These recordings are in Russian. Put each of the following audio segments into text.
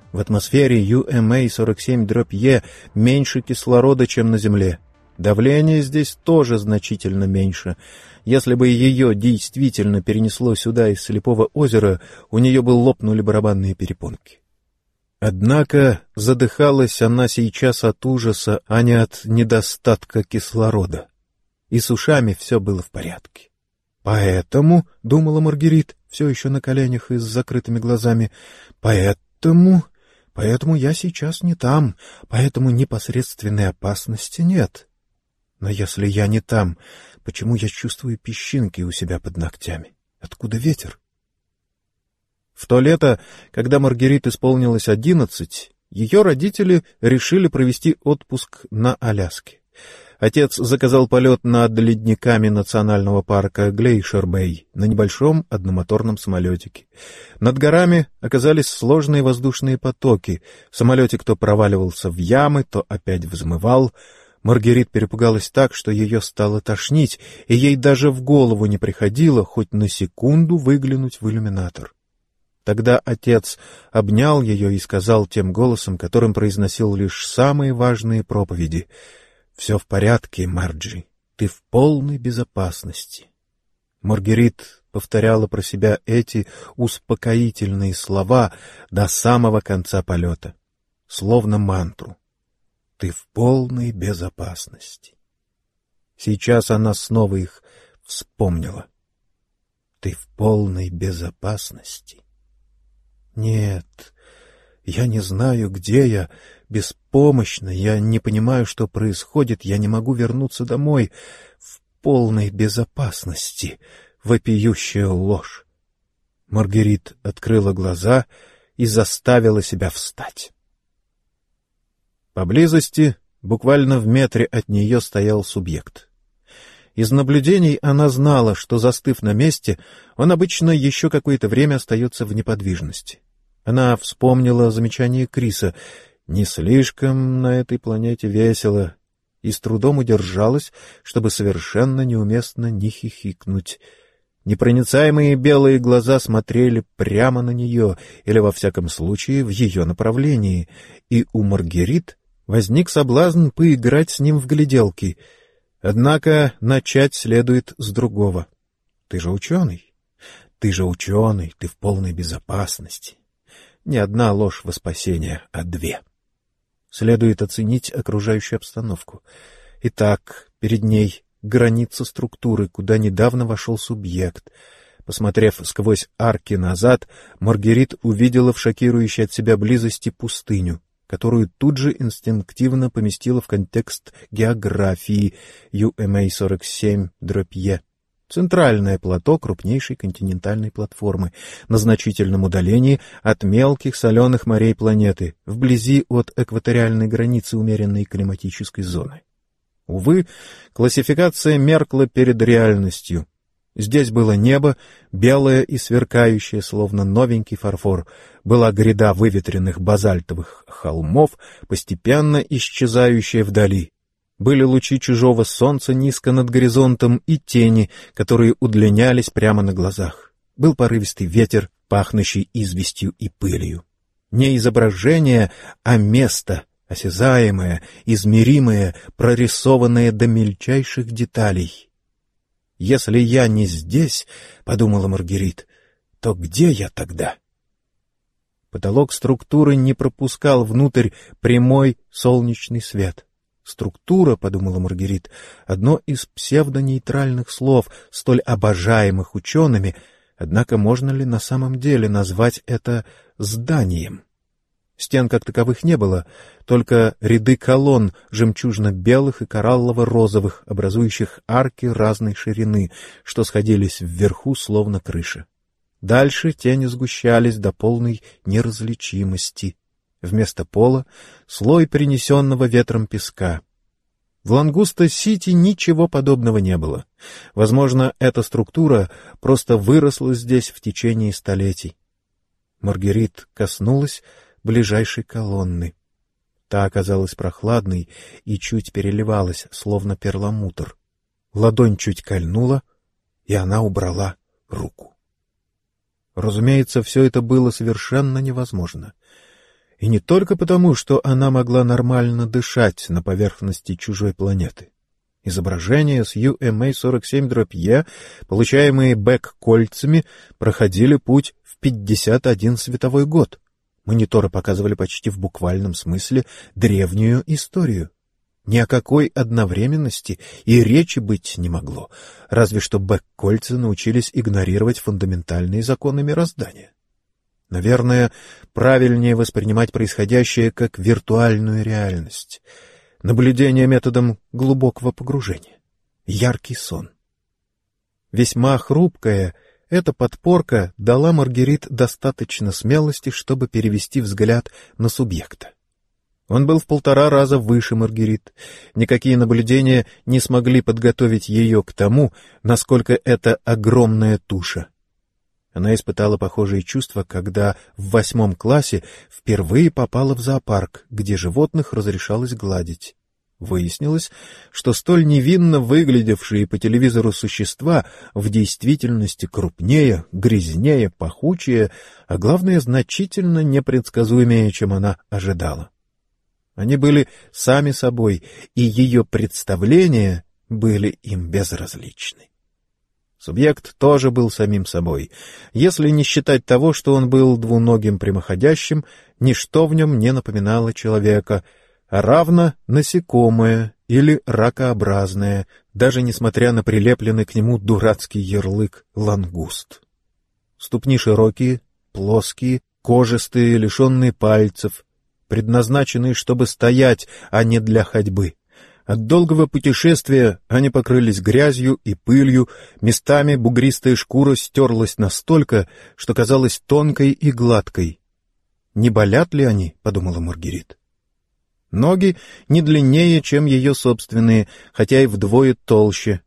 В атмосфере UMA-47-E меньше кислорода, чем на Земле. Давление здесь тоже значительно меньше. Если бы ее действительно перенесло сюда из Слепого озера, у нее бы лопнули барабанные перепонки. Однако задыхалась она сейчас от ужаса, а не от недостатка кислорода. И с ушами все было в порядке. «Поэтому, — думала Маргерит, все еще на коленях и с закрытыми глазами, — поэтому я сейчас не там, поэтому непосредственной опасности нет. Но если я не там, почему я чувствую песчинки у себя под ногтями? Откуда ветер?» В то лето, когда Маргерит исполнилось 11, ее родители решили провести отпуск на Аляске. Отец заказал полет над ледниками национального парка Глейшер-Бэй на небольшом одномоторном самолетике. Над горами оказались сложные воздушные потоки. Самолетик то проваливался в ямы, то опять взмывал. Маргерит перепугалась так, что ее стало тошнить, и ей даже в голову не приходило хоть на секунду выглянуть в иллюминатор. Тогда отец обнял ее и сказал тем голосом, которым произносил лишь самые важные проповеди: «Все в порядке, Марджи, ты в полной безопасности». Маргерит повторяла про себя эти успокоительные слова до самого конца полета, словно мантру. «Ты в полной безопасности». Сейчас она снова их вспомнила. «Ты в полной безопасности». Нет, я не знаю, где я, беспомощна, я не понимаю, что происходит, я не могу вернуться домой. В полной безопасности. Вопиющая ложь. Маргерит открыла глаза и заставила себя встать. Поблизости, буквально в метре от нее, стоял субъект. Из наблюдений она знала, что, застыв на месте, он обычно еще какое-то время остается в неподвижности. Она вспомнила замечание Криса: «Не слишком на этой планете весело», и с трудом удержалась, чтобы совершенно неуместно не хихикнуть. Непроницаемые белые глаза смотрели прямо на нее, или, во всяком случае, в ее направлении, и у Маргерит возник соблазн поиграть с ним в гляделки. Однако начать следует с другого. Ты же ученый. Ты в полной безопасности. Не одна ложь во спасение, а две. Следует оценить окружающую обстановку. Итак, перед ней граница структуры, куда недавно вошел субъект. Посмотрев сквозь арки назад, Маргерит увидела в шокирующей от себя близости пустыню, которую тут же инстинктивно поместила в контекст географии UMA-47-E. Центральное плато крупнейшей континентальной платформы на значительном удалении от мелких соленых морей планеты, вблизи от экваториальной границы умеренной климатической зоны. Увы, классификация меркла перед реальностью. Здесь было небо, белое и сверкающее, словно новенький фарфор, была гряда выветренных базальтовых холмов, постепенно исчезающая вдали. Были лучи чужого солнца низко над горизонтом и тени, которые удлинялись прямо на глазах. Был порывистый ветер, пахнущий известью и пылью. Не изображение, а место, осязаемое, измеримое, прорисованное до мельчайших деталей. «Если я не здесь, — подумала Маргерит, — то где я тогда?» Потолок структуры не пропускал внутрь прямой солнечный свет. Структура, — подумала Маргерит, — одно из псевдонейтральных слов, столь обожаемых учеными, однако можно ли на самом деле назвать это зданием? Стен как таковых не было, только ряды колонн жемчужно-белых и кораллово-розовых, образующих арки разной ширины, что сходились вверху, словно крыша. Дальше тени сгущались до полной неразличимости. Вместо пола — слой принесенного ветром песка. В Лангуста-Сити ничего подобного не было. Возможно, эта структура просто выросла здесь в течение столетий. Маргерит коснулась ближайшей колонны. Та оказалась прохладной и чуть переливалась, словно перламутр. Ладонь чуть кольнула, и она убрала руку. Разумеется, все это было совершенно невозможно. И не только потому, что она могла нормально дышать на поверхности чужой планеты. Изображения с UMA-47-E, получаемые Бек-кольцами, проходили путь в 51 световой год. Мониторы показывали почти в буквальном смысле древнюю историю. Ни о какой одновременности и речи быть не могло, разве что Бек-кольца научились игнорировать фундаментальные законы мироздания. Наверное, правильнее воспринимать происходящее как виртуальную реальность. Наблюдение методом глубокого погружения. Яркий сон. Весьма хрупкая, эта подпорка дала Маргерит достаточно смелости, чтобы перевести взгляд на субъекта. Он был в 1,5 раза выше Маргерит. Никакие наблюдения не смогли подготовить ее к тому, насколько это огромная туша. Она испытала похожие чувства, когда в 8 классе впервые попала в зоопарк, где животных разрешалось гладить. Выяснилось, что столь невинно выглядевшие по телевизору существа в действительности крупнее, грязнее, пахучее, а главное, значительно непредсказуемее, чем она ожидала. Они были сами собой, и ее представления были им безразличны. Субъект тоже был самим собой. Если не считать того, что он был двуногим прямоходящим, ничто в нем не напоминало человека, а равно насекомое или ракообразное, даже несмотря на прилепленный к нему дурацкий ярлык «лангуст». Ступни широкие, плоские, кожистые, лишенные пальцев, предназначенные, чтобы стоять, а не для ходьбы. От долгого путешествия они покрылись грязью и пылью, местами бугристая шкура стерлась настолько, что казалась тонкой и гладкой. «Не болят ли они?» — подумала Маргерит. Ноги не длиннее, чем ее собственные, хотя и вдвое толще.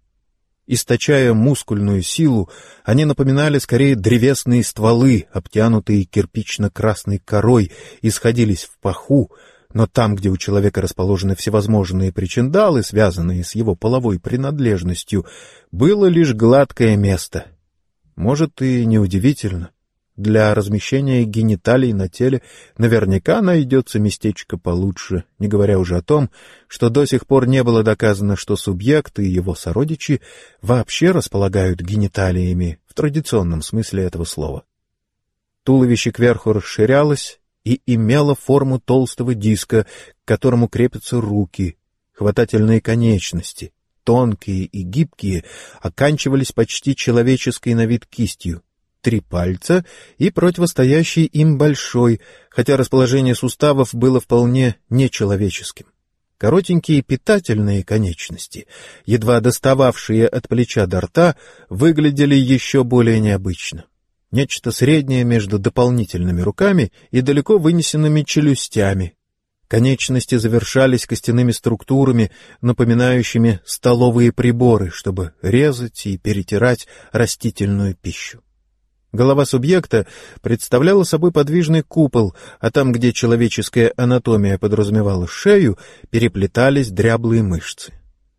Источая мускульную силу, они напоминали скорее древесные стволы, обтянутые кирпично-красной корой, и сходились в паху, но там, где у человека расположены всевозможные причиндалы, связанные с его половой принадлежностью, было лишь гладкое место. Может, и неудивительно. Для размещения гениталий на теле наверняка найдется местечко получше, не говоря уже о том, что до сих пор не было доказано, что субъект и его сородичи вообще располагают гениталиями в традиционном смысле этого слова. Туловище кверху расширялось и имело форму толстого диска, к которому крепятся руки, хватательные конечности, тонкие и гибкие, оканчивались почти человеческой на вид кистью. 3 пальца и противостоящий им большой, хотя расположение суставов было вполне нечеловеческим. Коротенькие питательные конечности, едва достававшие от плеча до рта, выглядели еще более необычно. Нечто среднее между дополнительными руками и далеко вынесенными челюстями. Конечности завершались костяными структурами, напоминающими столовые приборы, чтобы резать и перетирать растительную пищу. Голова субъекта представляла собой подвижный купол, а там, где человеческая анатомия подразумевала шею, переплетались дряблые мышцы.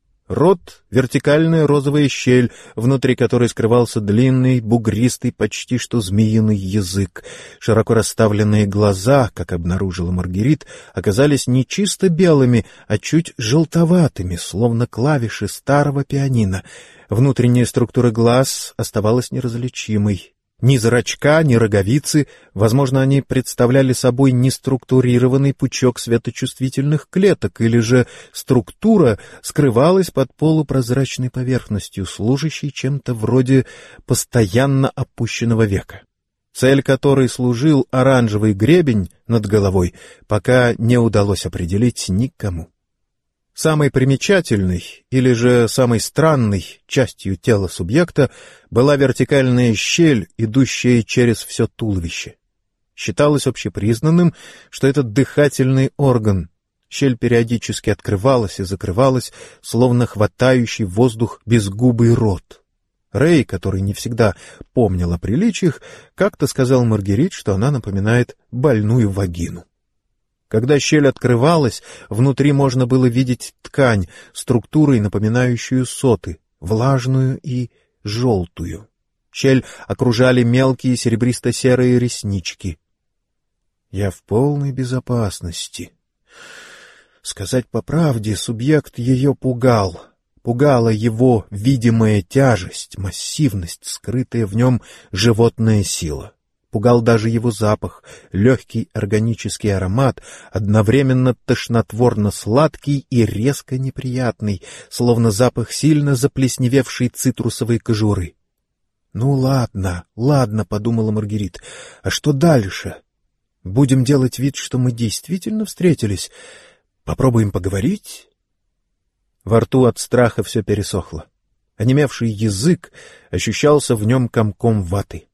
Рот — вертикальная розовая щель, внутри которой скрывался длинный, бугристый, почти что змеиный язык. Широко расставленные глаза, как обнаружила Маргерит, оказались не чисто белыми, а чуть желтоватыми, словно клавиши старого пианино. Внутренняя структура глаз оставалась неразличимой. Ни зрачка, ни роговицы, возможно, они представляли собой неструктурированный пучок светочувствительных клеток, или же структура скрывалась под полупрозрачной поверхностью, служащей чем-то вроде постоянно опущенного века, цель которой служил оранжевый гребень над головой, пока не удалось определить никому. Самой примечательной, или же самой странной частью тела субъекта была вертикальная щель, идущая через все туловище. Считалось общепризнанным, что это дыхательный орган. Щель периодически открывалась и закрывалась, словно хватающий воздух безгубый рот. Рэй, который не всегда помнил о приличиях, как-то сказал Маргерит, что она напоминает больную вагину. Когда щель открывалась, внутри можно было видеть ткань, структурой напоминающую соты, влажную и желтую. Щель окружали мелкие серебристо-серые реснички. Я в полной безопасности. Сказать по правде, субъект ее пугал. Пугала его видимая тяжесть, массивность, скрытая в нем животная сила. Пугал даже его запах, легкий органический аромат, одновременно тошнотворно-сладкий и резко неприятный, словно запах сильно заплесневевшей цитрусовой кожуры. «Ну ладно, ладно», — подумала Маргерит, — «а что дальше? Будем делать вид, что мы действительно встретились? Попробуем поговорить?» Во рту от страха все пересохло. Онемевший язык ощущался в нем комком ваты.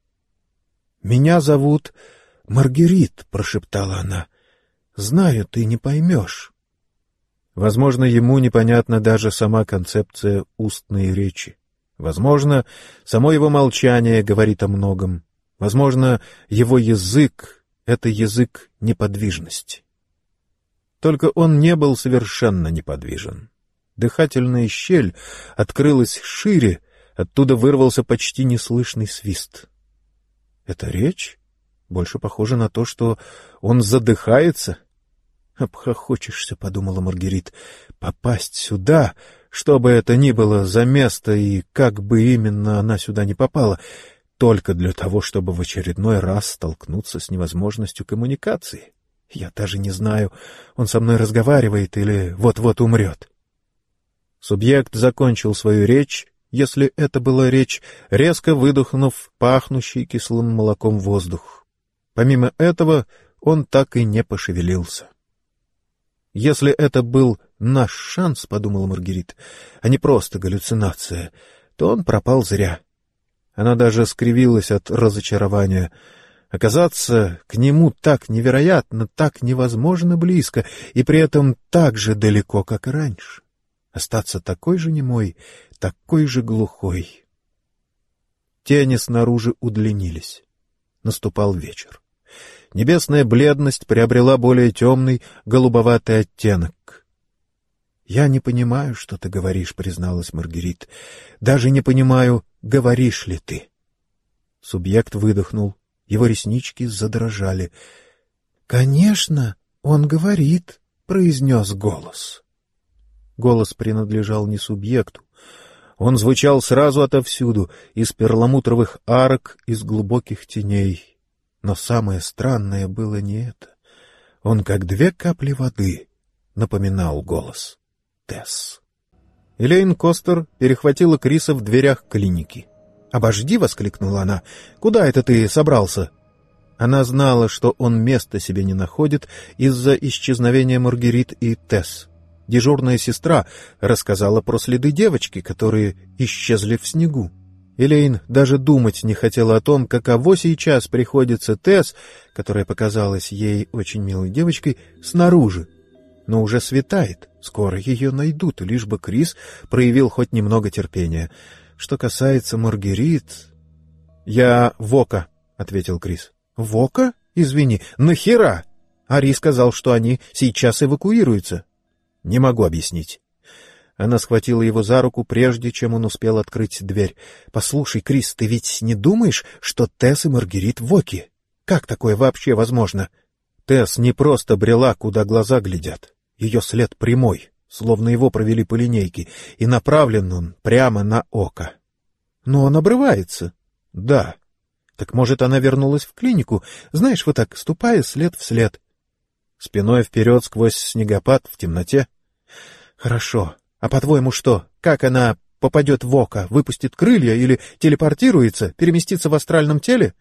«Меня зовут Маргерит», — прошептала она. «Знаю, ты не поймешь». Возможно, ему непонятна даже сама концепция устной речи. Возможно, само его молчание говорит о многом. Возможно, его язык — это язык неподвижности. Только он не был совершенно неподвижен. Дыхательная щель открылась шире, оттуда вырвался почти неслышный свист. Это речь? Больше похоже на то, что он задыхается. «Обхохочешься», — подумала Маргерит, — «попасть сюда, что бы это ни было за место и как бы именно она сюда не попала, только для того, чтобы в очередной раз столкнуться с невозможностью коммуникации. Я даже не знаю, он со мной разговаривает или вот-вот умрет». Субъект закончил свою речь, если это была речь, резко выдохнув пахнущий кислым молоком воздух. Помимо этого он так и не пошевелился. «Если это был наш шанс, — подумала Маргерит, — а не просто галлюцинация, то он пропал зря». Она даже скривилась от разочарования. Оказаться к нему так невероятно, так невозможно близко, и при этом так же далеко, как и раньше. Остаться такой же немой, такой же глухой. Тени снаружи удлинились. Наступал вечер. Небесная бледность приобрела более темный, голубоватый оттенок. «Я не понимаю, что ты говоришь», — призналась Маргерит. «Даже не понимаю, говоришь ли ты». Субъект выдохнул. Его реснички задрожали. «Конечно, он говорит», — произнес голос. Голос принадлежал не субъекту. Он звучал сразу отовсюду, из перламутровых арок, из глубоких теней. Но самое странное было не это. Он, как две капли воды, напоминал голос Тесс. Элейн Костер перехватила Криса в дверях клиники. «Обожди!» — воскликнула она. «Куда это ты собрался?» Она знала, что он места себе не находит из-за исчезновения Маргерит и Тесс. Дежурная сестра рассказала про следы девочки, которые исчезли в снегу. Элейн даже думать не хотела о том, каково сейчас приходится Тесс, которая показалась ей очень милой девочкой, снаружи. Но уже светает, скоро ее найдут, лишь бы Крис проявил хоть немного терпения. Что касается Маргерит... — Я Вока, — ответил Крис. — Вока? Извини, нахера? Ари сказал, что они сейчас эвакуируются. — Не могу объяснить. Она схватила его за руку, прежде чем он успел открыть дверь. — Послушай, Крис, ты ведь не думаешь, что Тесс и Маргерит в Оке? Как такое вообще возможно? Тесс не просто брела, куда глаза глядят. Ее след прямой, словно его провели по линейке, и направлен он прямо на Ока. — Но он обрывается. — Да. — Так, может, она вернулась в клинику, знаешь, вот так, ступая след в след. Спиной вперед сквозь снегопад в темноте? — Хорошо. А по-твоему что? Как она попадет в Ока? Выпустит крылья или телепортируется, переместится в астральном теле?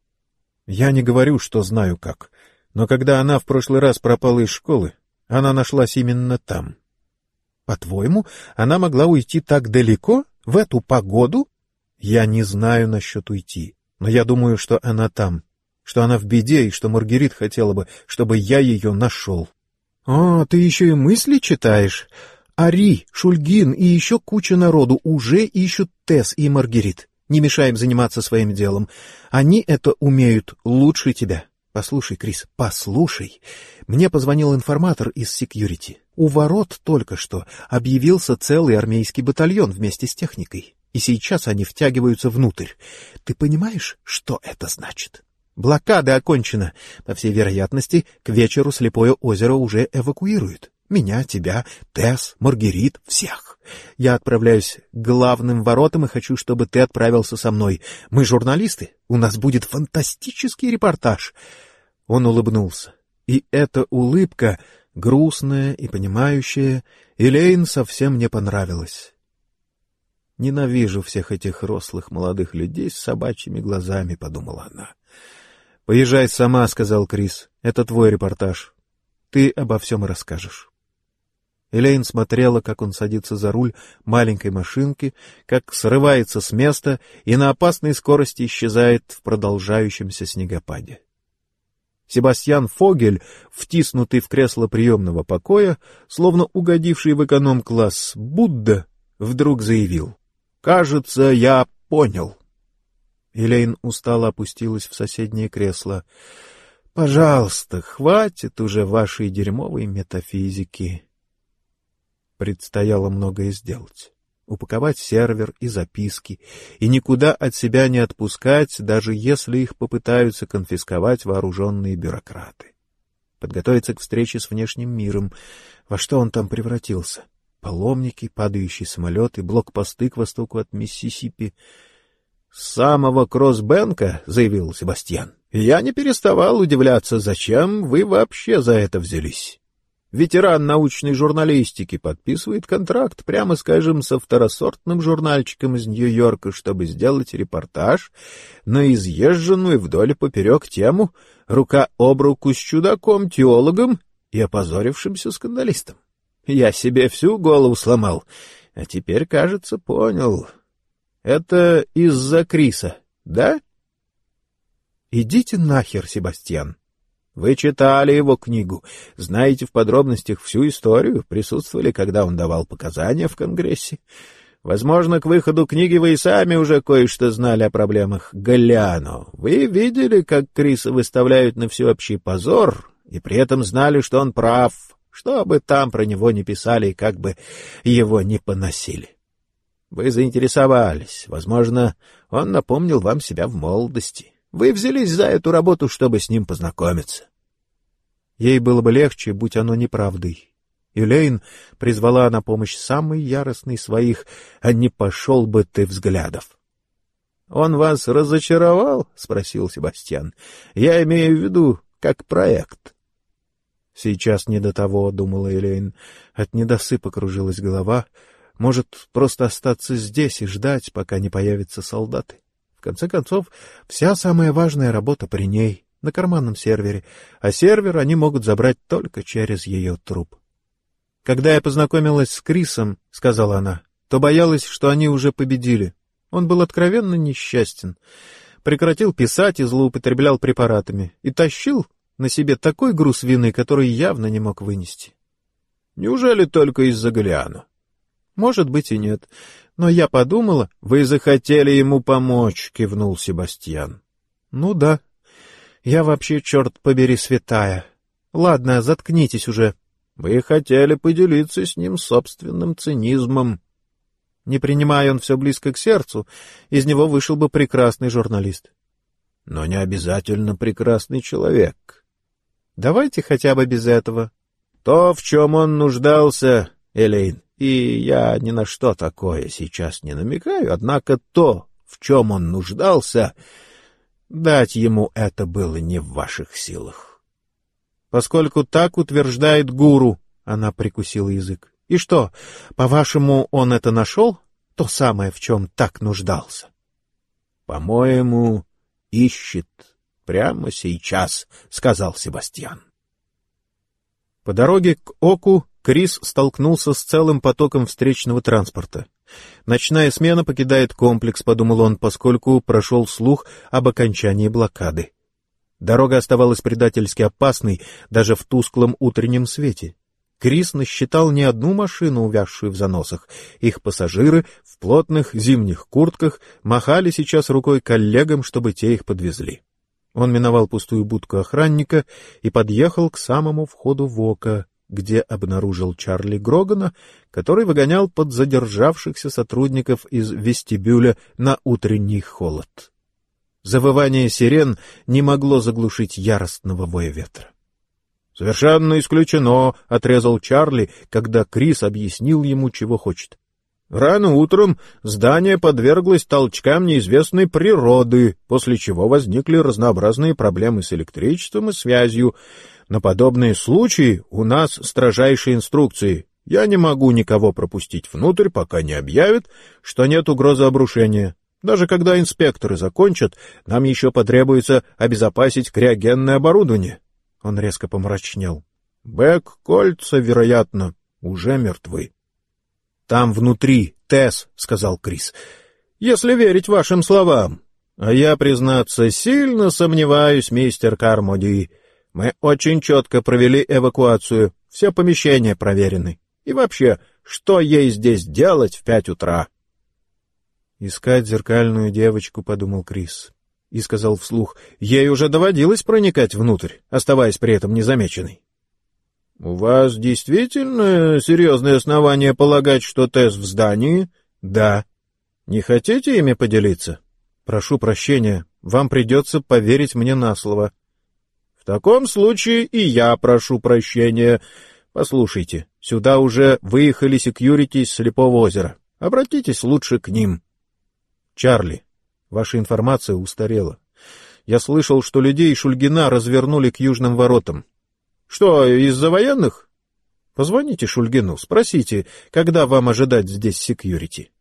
Я не говорю, что знаю как. Но когда она в прошлый раз пропала из школы, она нашлась именно там. По-твоему, она могла уйти так далеко, в эту погоду? Я не знаю насчет уйти, но я думаю, что она там, что она в беде и что Маргерит хотела бы, чтобы я ее нашел. — О, ты еще и мысли читаешь? Ари, Шульгин и еще куча народу уже ищут Тесс и Маргерит. Не мешай им заниматься своим делом. Они это умеют лучше тебя. Послушай, Крис, послушай. Мне позвонил информатор из секьюрити. У ворот только что объявился целый армейский батальон вместе с техникой. И сейчас они втягиваются внутрь. Ты понимаешь, что это значит? Блокада окончена. По всей вероятности, к вечеру Слепое озеро уже эвакуируют. Меня, тебя, Тесс, Маргерит, всех. Я отправляюсь к главным воротам и хочу, чтобы ты отправился со мной. Мы журналисты. У нас будет фантастический репортаж. Он улыбнулся. И эта улыбка, грустная и понимающая, Элейн совсем не понравилась. «Ненавижу всех этих рослых молодых людей с собачьими глазами», — подумала она. «Поезжай сама», — сказал Крис. «Это твой репортаж. Ты обо всем расскажешь». Элейн смотрела, как он садится за руль маленькой машинки, как срывается с места и на опасной скорости исчезает в продолжающемся снегопаде. Себастьян Фогель, втиснутый в кресло приемного покоя, словно угодивший в эконом-класс Будда, вдруг заявил: «Кажется, я понял». Элейн устало опустилась в соседнее кресло. «Пожалуйста, хватит уже вашей дерьмовой метафизики». Предстояло многое сделать. Упаковать сервер и записки, и никуда от себя не отпускать, даже если их попытаются конфисковать вооруженные бюрократы. Подготовиться к встрече с внешним миром. Во что он там превратился? Паломники, падающие самолеты, блокпосты к востоку от Миссисипи. — С самого Кроссбенка, — заявил Себастьян, — я не переставал удивляться, зачем вы вообще за это взялись. Ветеран научной журналистики подписывает контракт, прямо скажем, со второсортным журнальчиком из Нью-Йорка, чтобы сделать репортаж на изъезженную вдоль и поперек тему рука об руку с чудаком-теологом и опозорившимся скандалистом. Я себе всю голову сломал, а теперь, кажется, понял. Это из-за Криса, да? Идите нахер, Себастьян. Вы читали его книгу, знаете в подробностях всю историю, присутствовали, когда он давал показания в Конгрессе. Возможно, к выходу книги вы и сами уже кое-что знали о проблемах Галлиано. Вы видели, как Криса выставляют на всеобщий позор, и при этом знали, что он прав, что бы там про него ни писали и как бы его ни поносили. Вы заинтересовались. Возможно, он напомнил вам себя в молодости. Вы взялись за эту работу, чтобы с ним познакомиться. Ей было бы легче, будь оно неправдой. Элейн призвала на помощь самый яростный своих, а не пошел бы ты взглядов. — Он вас разочаровал? — спросил Себастьян. — Я имею в виду, как проект. — Сейчас не до того, — думала Элейн. От недосыпа кружилась голова. Может, просто остаться здесь и ждать, пока не появятся солдаты? В конце концов, вся самая важная работа при ней, на карманном сервере, а сервер они могут забрать только через ее труп. «Когда я познакомилась с Крисом, — сказала она, — то боялась, что они уже победили. Он был откровенно несчастен. Прекратил писать и злоупотреблял препаратами. И тащил на себе такой груз вины, который явно не мог вынести». «Неужели только из-за Галлиано?» «Может быть и нет. Но я подумала...» «Вы захотели ему помочь», — кивнул Себастьян. «Ну да. Я вообще, черт побери, святая. Ладно, заткнитесь уже. Вы хотели поделиться с ним собственным цинизмом. Не принимая он все близко к сердцу, из него вышел бы прекрасный журналист». «Но не обязательно прекрасный человек». «Давайте хотя бы без этого». «То, в чем он нуждался, Элейн, и я ни на что такое сейчас не намекаю, однако то, в чем он нуждался, дать ему это было не в ваших силах». «Поскольку так утверждает гуру», — она прикусила язык. «И что, по-вашему, он это нашел? То самое, в чем так нуждался?» «По-моему, ищет прямо сейчас», — сказал Себастьян. По дороге к Оку Крис столкнулся с целым потоком встречного транспорта. «Ночная смена покидает комплекс», — подумал он, поскольку прошел слух об окончании блокады. Дорога оставалась предательски опасной даже в тусклом утреннем свете. Крис насчитал не одну машину, увязшую в заносах. Их пассажиры в плотных зимних куртках махали сейчас рукой коллегам, чтобы те их подвезли. Он миновал пустую будку охранника и подъехал к самому входу в Ока, где обнаружил Чарли Грогана, который выгонял подзадержавшихся сотрудников из вестибюля на утренний холод. Завывание сирен не могло заглушить яростного воя ветра. «Совершенно исключено», — отрезал Чарли, когда Крис объяснил ему, чего хочет. «Рано утром здание подверглось толчкам неизвестной природы, после чего возникли разнообразные проблемы с электричеством и связью. На подобные случаи у нас строжайшие инструкции. Я не могу никого пропустить внутрь, пока не объявят, что нет угрозы обрушения. Даже когда инспекторы закончат, нам еще потребуется обезопасить криогенное оборудование». Он резко помрачнел. «Бэк-кольца, вероятно, уже мертвы». «Там внутри, Тесс», — сказал Крис, — «если верить вашим словам. А я, признаться, сильно сомневаюсь, мистер Кармоди. Мы очень четко провели эвакуацию, все помещения проверены. И вообще, что ей здесь делать в 5 утра?» «Искать зеркальную девочку», — подумал Крис. И сказал вслух: «Ей уже доводилось проникать внутрь, оставаясь при этом незамеченной». «У вас действительно серьезные основания полагать, что Тесс в здании?» «Да». «Не хотите ими поделиться?» «Прошу прощения, вам придется поверить мне на слово». «В таком случае и я прошу прощения. Послушайте, сюда уже выехали секьюрити из Слепого озера. Обратитесь лучше к ним». «Чарли, ваша информация устарела. Я слышал, что людей Шульгина развернули к южным воротам». «Что, из-за военных?» «Позвоните Шульгину, спросите, когда вам ожидать здесь секьюрити».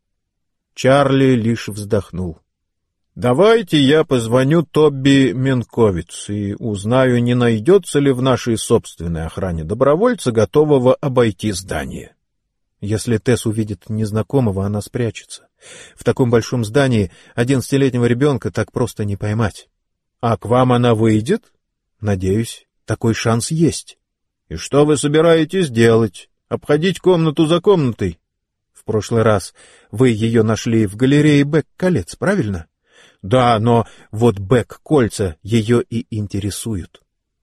Чарли лишь вздохнул. «Давайте я позвоню Тобби Менковиц и узнаю, не найдется ли в нашей собственной охране добровольца, готового обойти здание». Если Тесс увидит незнакомого, она спрячется. В таком большом здании 11-летнего ребенка так просто не поймать. «А к вам она выйдет?» «Надеюсь, такой шанс есть». «И что вы собираетесь делать? Обходить комнату за комнатой?» «В прошлый раз вы ее нашли в галерее Бэк-колец, правильно?» «Да, но вот Бэк-кольца ее и интересуют».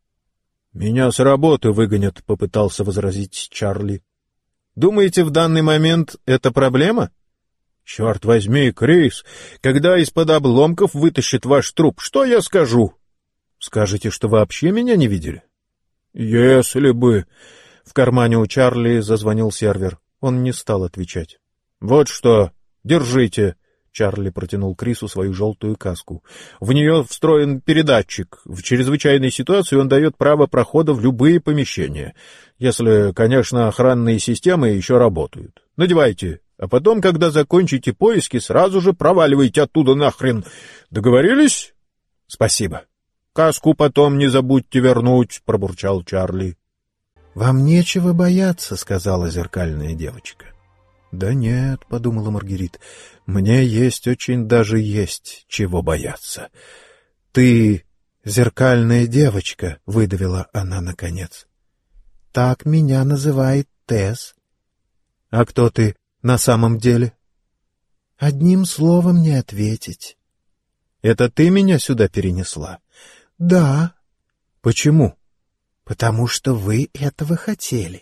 «Меня с работы выгонят», — попытался возразить Чарли. «Думаете, в данный момент это проблема?» «Черт возьми, Крис, когда из-под обломков вытащит ваш труп, что я скажу?» «Скажете, что вообще меня не видели?» «Если бы...» В кармане у Чарли зазвонил сервер. Он не стал отвечать. «Вот что, держите». Чарли протянул Крису свою желтую каску. «В нее встроен передатчик. В чрезвычайной ситуации он дает право прохода в любые помещения. Если, конечно, охранные системы еще работают. Надевайте, а потом, когда закончите поиски, сразу же проваливайте оттуда нахрен. Договорились?» «Спасибо». «Каску потом не забудьте вернуть», — пробурчал Чарли. «Вам нечего бояться», — сказала зеркальная девочка. «Да нет», — подумала Маргерит, — «мне очень даже есть чего бояться». «Ты зеркальная девочка», — выдавила она наконец. «Так меня называет Тесс». «А кто ты на самом деле?» «Одним словом не ответить». «Это ты меня сюда перенесла?» «Да». «Почему?» «Потому что вы этого хотели».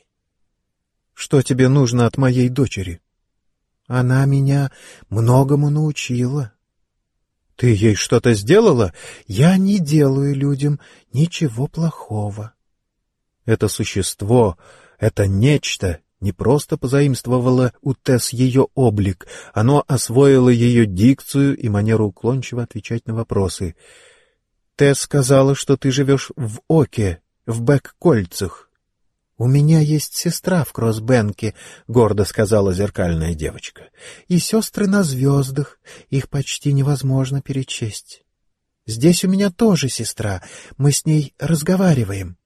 «Что тебе нужно от моей дочери?» «Она меня многому научила». «Ты ей что-то сделала?» «Я не делаю людям ничего плохого». Это существо, это нечто не просто позаимствовало у Тесс ее облик, оно освоило ее дикцию и манеру уклончиво отвечать на вопросы. «Тесс сказала, что ты живешь в Оке, в Бэк-кольцах». «У меня есть сестра в Кроссбенке», — гордо сказала зеркальная девочка. «И сестры на звездах, их почти невозможно перечесть. Здесь у меня тоже сестра, мы с ней разговариваем».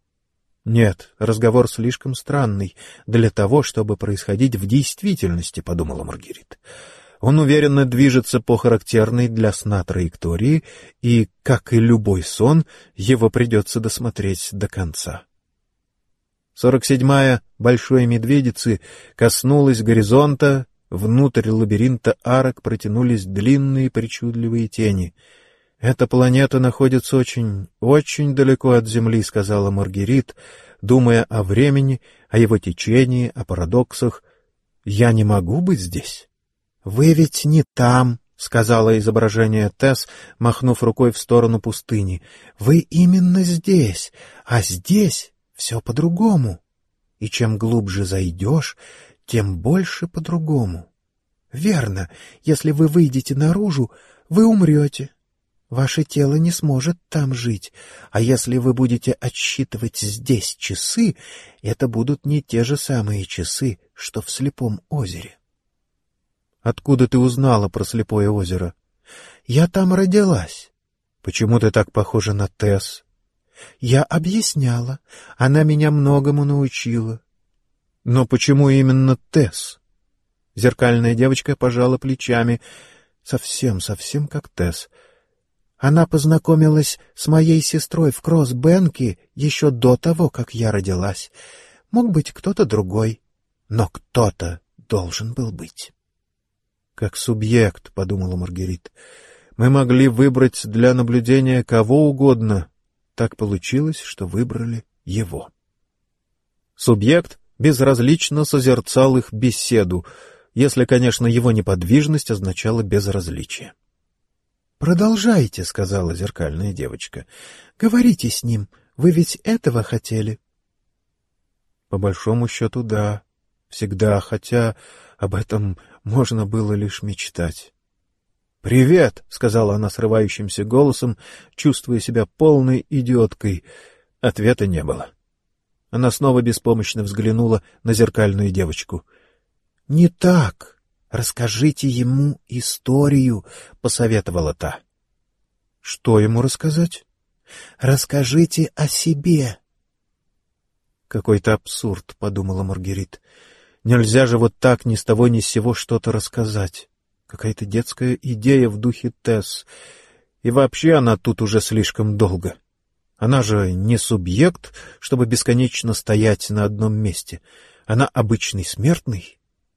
«Нет, разговор слишком странный для того, чтобы происходить в действительности», — подумала Маргерит. Он уверенно движется по характерной для сна траектории, и, как и любой сон, его придется досмотреть до конца. 47-я Большой Медведицы коснулась горизонта, внутрь лабиринта арок протянулись длинные причудливые тени. «Эта планета находится очень, очень далеко от Земли», — сказала Маргерит, думая о времени, о его течении, о парадоксах. «Я не могу быть здесь». «Вы ведь не там», — сказала изображение Тесс, махнув рукой в сторону пустыни. — Вы именно здесь, а здесь все по-другому. И чем глубже зайдешь, тем больше по-другому. Верно, если вы выйдете наружу, вы умрете. Ваше тело не сможет там жить, а если вы будете отсчитывать здесь часы, это будут не те же самые часы, что в слепом озере. — Откуда ты узнала про слепое озеро? — Я там родилась. — Почему ты так похожа на Тесс? — Я объясняла. Она меня многому научила. — Но почему именно Тесс? Зеркальная девочка пожала плечами. Совсем как Тесс. Она познакомилась с моей сестрой в Кросс-Бенке еще до того, как я родилась. Мог быть кто-то другой, но кто-то должен был быть. «Как субъект», — подумала Маргерит, — «мы могли выбрать для наблюдения кого угодно. Так получилось, что выбрали его». Субъект безразлично созерцал их беседу, если, конечно, его неподвижность означала безразличие. «Продолжайте», — сказала зеркальная девочка. «Говорите с ним. Вы ведь этого хотели?» «По большому счету, да. Всегда, хотя об этом можно было лишь мечтать». «Привет», — сказала она срывающимся голосом, чувствуя себя полной идиоткой. Ответа не было. Она снова беспомощно взглянула на зеркальную девочку. «Не так. Расскажите ему историю», — посоветовала та. «Что ему рассказать?» «Расскажите о себе». «Какой-то абсурд», — подумала Маргерит. «Нельзя же вот так ни с того ни с сего что-то рассказать. Какая-то детская идея в духе Тесс. И вообще она тут уже слишком долго. Она же не субъект, чтобы бесконечно стоять на одном месте. Она обычный смертный».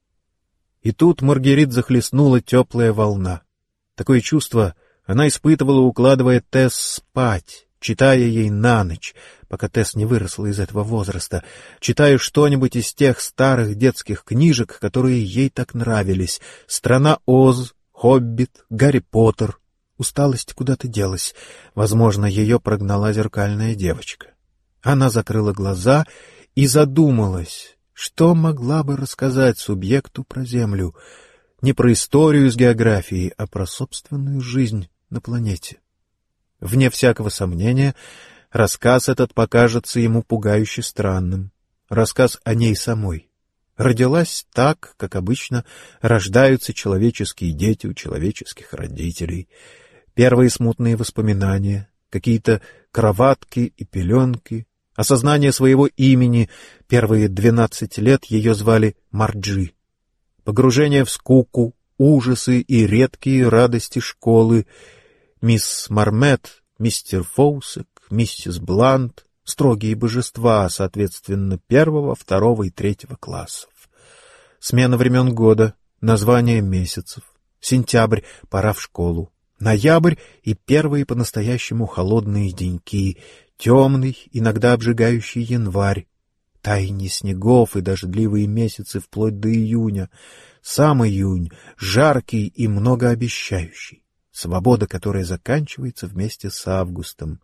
И тут Маргерит захлестнула теплая волна. Такое чувство она испытывала, укладывая Тесс спать, читая ей на ночь, пока Тесс не выросла из этого возраста, читая что-нибудь из тех старых детских книжек, которые ей так нравились. «Страна Оз», «Хоббит», «Гарри Поттер». Усталость куда-то делась. Возможно, ее прогнала зеркальная девочка. Она закрыла глаза и задумалась, что могла бы рассказать субъекту про Землю. Не про историю с географией, а про собственную жизнь на планете. Вне всякого сомнения, рассказ этот покажется ему пугающе странным. Рассказ о ней самой. Родилась так, как обычно рождаются человеческие дети у человеческих родителей. Первые смутные воспоминания, какие-то кроватки и пеленки, осознание своего имени. Первые 12 лет ее звали Марджи. Погружение в скуку, ужасы и редкие радости школы. Мисс Мармет, мистер Фоусек, миссис Блант, строгие божества, соответственно, 1, 2 и 3 классов. Смена времен года, название месяцев. Сентябрь — пора в школу. Ноябрь и первые по-настоящему холодные деньки. Темный, иногда обжигающий январь. Таяние снегов и дождливые месяцы вплоть до июня. Сам июнь, жаркий и многообещающий. Свобода, которая заканчивается вместе с августом.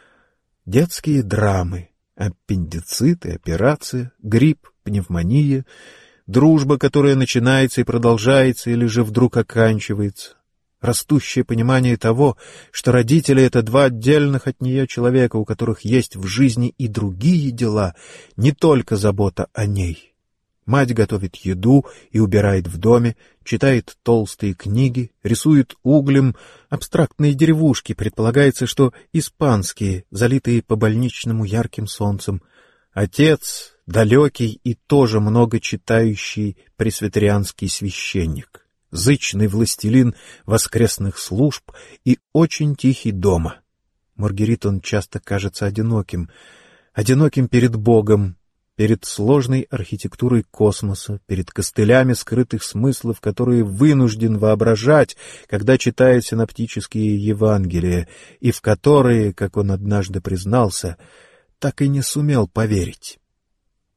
Детские драмы, аппендицит и операция, грипп, пневмония, дружба, которая начинается и продолжается или же вдруг оканчивается. Растущее понимание того, что родители — это два отдельных от нее человека, у которых есть в жизни и другие дела, не только забота о ней. Мать готовит еду и убирает в доме, читает толстые книги, рисует углем абстрактные деревушки, предполагается, что испанские, залитые по-больничному ярким солнцем. Отец — далекий и тоже много читающий пресвитерианский священник, зычный властелин воскресных служб и очень тихий дома. Маргерит он часто кажется одиноким перед Богом, перед сложной архитектурой космоса, перед костылями скрытых смыслов, которые вынужден воображать, когда читает синоптические Евангелия, и в которые, как он однажды признался, так и не сумел поверить.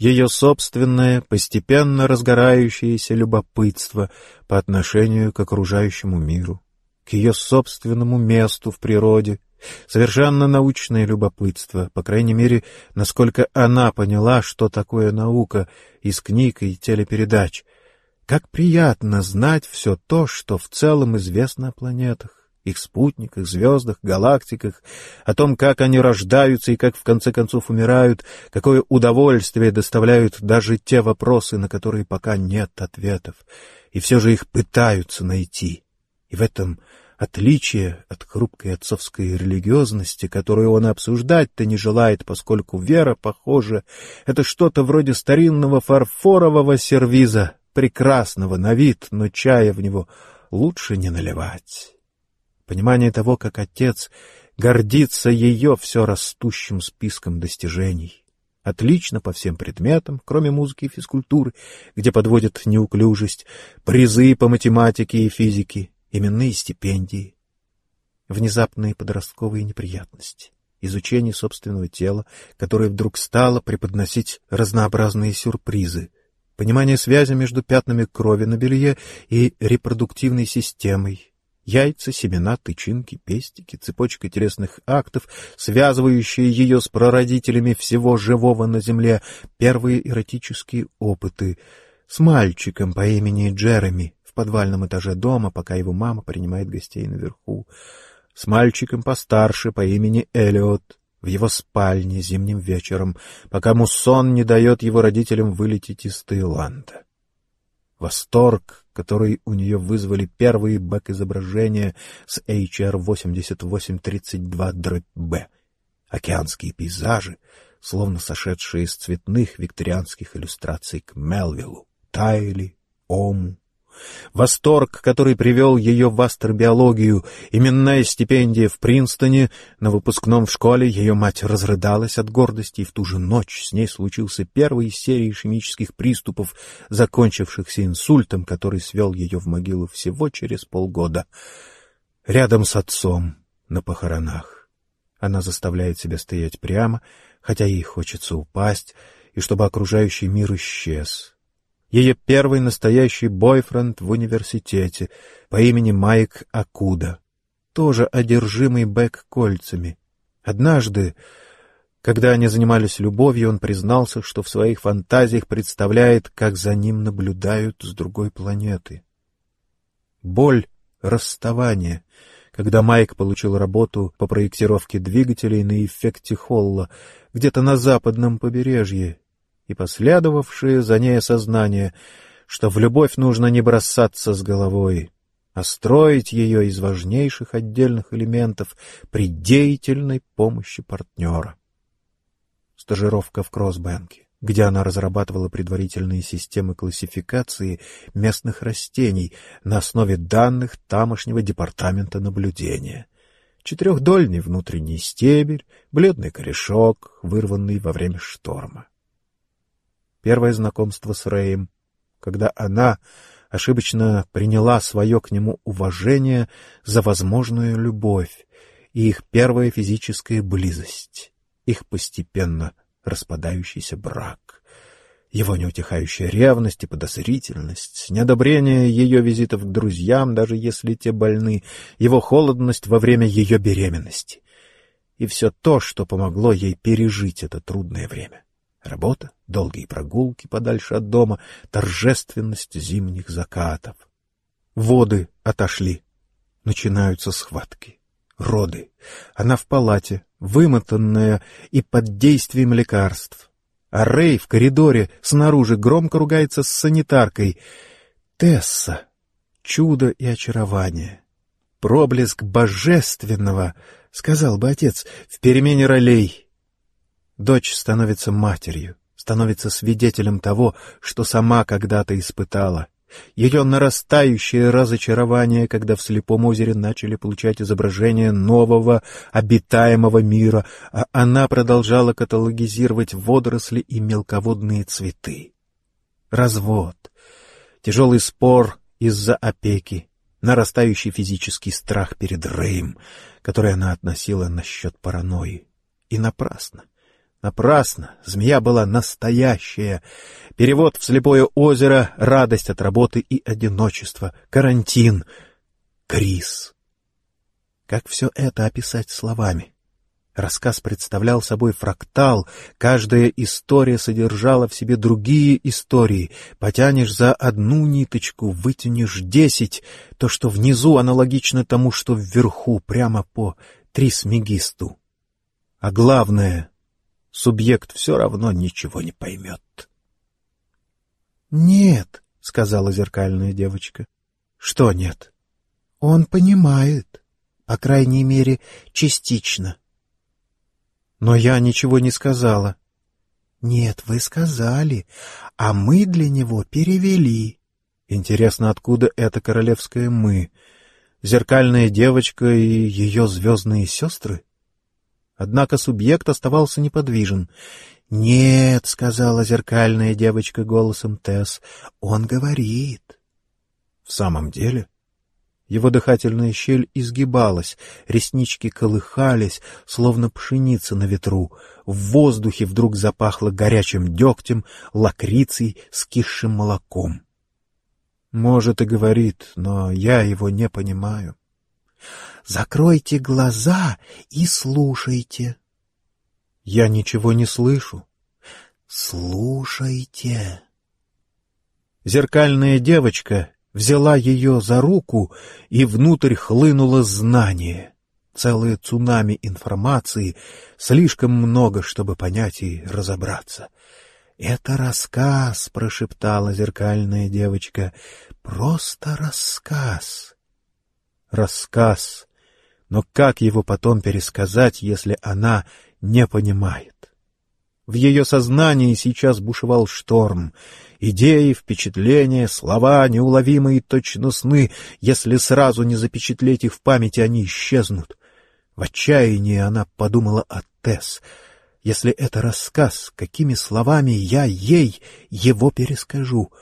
ее собственное, постепенно разгорающееся любопытство по отношению к окружающему миру, к ее собственному месту в природе, совершенно научное любопытство, по крайней мере, насколько она поняла, что такое наука из книг и телепередач. Как приятно знать все то, что в целом известно о планетах, их спутниках, звездах, галактиках, о том, как они рождаются и как в конце концов умирают, какое удовольствие доставляют даже те вопросы, на которые пока нет ответов, и все же их пытаются найти. И в этом отличие от хрупкой отцовской религиозности, которую он обсуждать-то не желает, поскольку вера, похоже, это что-то вроде старинного фарфорового сервиза, прекрасного на вид, но чая в него лучше не наливать. Понимание того, как отец гордится ее все растущим списком достижений. Отлично по всем предметам, кроме музыки и физкультуры, где подводят неуклюжесть, призы по математике и физике, именные стипендии. Внезапные подростковые неприятности, изучение собственного тела, которое вдруг стало преподносить разнообразные сюрпризы, понимание связи между пятнами крови на белье и репродуктивной системой, яйца, семена, тычинки, пестики, цепочка телесных актов, связывающие ее с прародителями всего живого на земле, первые эротические опыты с мальчиком по имени Джереми в подвальном этаже дома, пока его мама принимает гостей наверху, с мальчиком постарше по имени Эллиот в его спальне зимним вечером, пока муссон не дает его родителям вылететь из Таиланда. Восторг, который у нее вызвали первые бэк-изображения с HR-8832-B. Океанские пейзажи, словно сошедшие из цветных викторианских иллюстраций к Мелвиллу, Тайли, Ому. Восторг, который привел ее в астробиологию, именная стипендия в Принстоне, на выпускном в школе ее мать разрыдалась от гордости, и в ту же ночь с ней случился первый из серии ишемических приступов, закончившихся инсультом, который свел ее в могилу всего через полгода. Рядом с отцом на похоронах. Она заставляет себя стоять прямо, хотя ей хочется упасть, и чтобы окружающий мир исчез. Ее первый настоящий бойфренд в университете по имени Майк Акуда, тоже одержимый бэк-кольцами. Однажды, когда они занимались любовью, он признался, что в своих фантазиях представляет, как за ним наблюдают с другой планеты. Боль расставания, когда Майк получил работу по проектировке двигателей на эффекте Холла где-то на западном побережье, и последовавшее за ней осознание, что в любовь нужно не бросаться с головой, а строить ее из важнейших отдельных элементов при деятельной помощи партнера. Стажировка в Кроссбэнке, где она разрабатывала предварительные системы классификации местных растений на основе данных тамошнего департамента наблюдения. 4-дольный внутренний стебель, бледный корешок, вырванный во время шторма. Первое знакомство с Рэем, когда она ошибочно приняла свое к нему уважение за возможную любовь, и их первая физическая близость, их постепенно распадающийся брак, его неутихающая ревность и подозрительность, неодобрение ее визитов к друзьям, даже если те больны, его холодность во время ее беременности, и все то, что помогло ей пережить это трудное время. Работа, долгие прогулки подальше от дома, торжественность зимних закатов. Воды отошли. Начинаются схватки. Роды. Она в палате, вымотанная и под действием лекарств. А Рэй в коридоре снаружи громко ругается с санитаркой. Тесса. Чудо и очарование. Проблеск божественного, сказал бы отец, в перемене ролей. Дочь становится матерью, становится свидетелем того, что сама когда-то испытала. Ее нарастающее разочарование, когда в Слепом озере начали получать изображения нового обитаемого мира, а она продолжала каталогизировать водоросли и мелководные цветы. Развод, тяжелый спор из-за опеки, нарастающий физический страх перед Рэем, который она относила насчет паранойи. И напрасно. Напрасно, змея была настоящая. Перевод в слепое озеро, радость от работы и одиночества, карантин, Крис. Как все это описать словами? Рассказ представлял собой фрактал, каждая история содержала в себе другие истории. Потянешь за одну ниточку, вытянешь 10, то, что внизу, аналогично тому, что вверху, прямо по Трисмегисту. А главное, субъект все равно ничего не поймет. «Нет», — сказала зеркальная девочка. «Что нет?» «Он понимает, по крайней мере, частично». «Но я ничего не сказала». «Нет, вы сказали, а мы для него перевели». Интересно, откуда это королевское «мы»? Зеркальная девочка и ее звездные сестры? Однако субъект оставался неподвижен. «Нет», — сказала зеркальная девочка голосом Тесс, — «он говорит». «В самом деле?» Его дыхательная щель изгибалась, реснички колыхались, словно пшеница на ветру. В воздухе вдруг запахло горячим дегтем, лакрицей, скисшим молоком. Может, и говорит, но я его не понимаю. «Закройте глаза и слушайте». «Я ничего не слышу». «Слушайте». Зеркальная девочка взяла ее за руку, и внутрь хлынуло знание. Целое цунами информации, слишком много, чтобы понять и разобраться. «Это рассказ», — прошептала зеркальная девочка, — «просто рассказ». Рассказ. Но как его потом пересказать, если она не понимает? В ее сознании сейчас бушевал шторм. Идеи, впечатления, слова, неуловимые точно сны. Если сразу не запечатлеть их в памяти, они исчезнут. В отчаянии она подумала о Тесс. Если это рассказ, какими словами я ей его перескажу?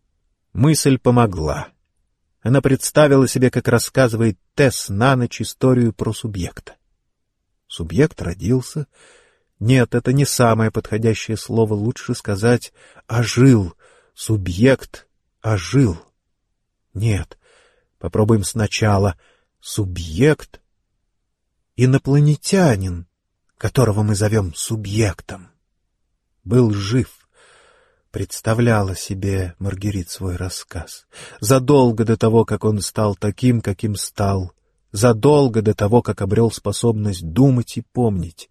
Мысль помогла. Она представила себе, как рассказывает Тесс на ночь историю про субъекта. Субъект родился. Нет, это не самое подходящее слово, лучше сказать «ожил». Субъект ожил. Нет, попробуем сначала. Субъект — инопланетянин, которого мы зовем субъектом. Был жив. Представляла себе Маргерит свой рассказ. Задолго до того, как он стал таким, каким стал. Задолго до того, как обрел способность думать и помнить.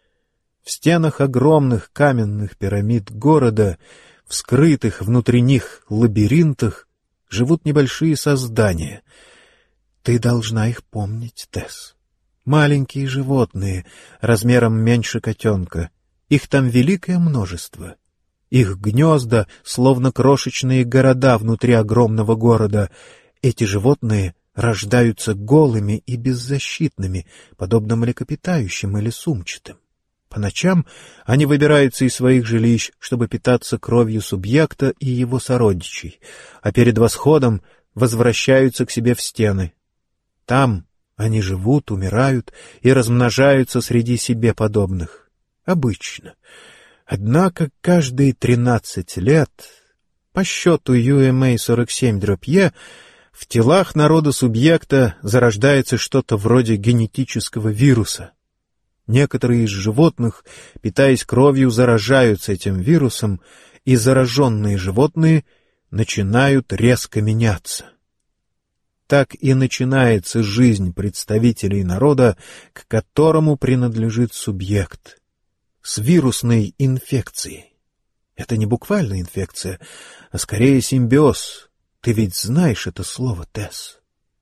В стенах огромных каменных пирамид города, в скрытых внутри них лабиринтах, живут небольшие создания. Ты должна их помнить, Тесс. Маленькие животные, размером меньше котенка. Их там великое множество. Их гнезда, словно крошечные города внутри огромного города. Эти животные рождаются голыми и беззащитными, подобно млекопитающим или сумчатым. По ночам они выбираются из своих жилищ, чтобы питаться кровью субъекта и его сородичей, а перед восходом возвращаются к себе в стены. Там они живут, умирают и размножаются среди себе подобных. Обычно. Однако каждые 13 лет, по счету UMA-47-E, в телах народа субъекта зарождается что-то вроде генетического вируса. Некоторые из животных, питаясь кровью, заражаются этим вирусом, и зараженные животные начинают резко меняться. Так и начинается жизнь представителей народа, к которому принадлежит субъект. С вирусной инфекцией. Это не буквально инфекция, а скорее симбиоз. Ты ведь знаешь это слово, Тесс.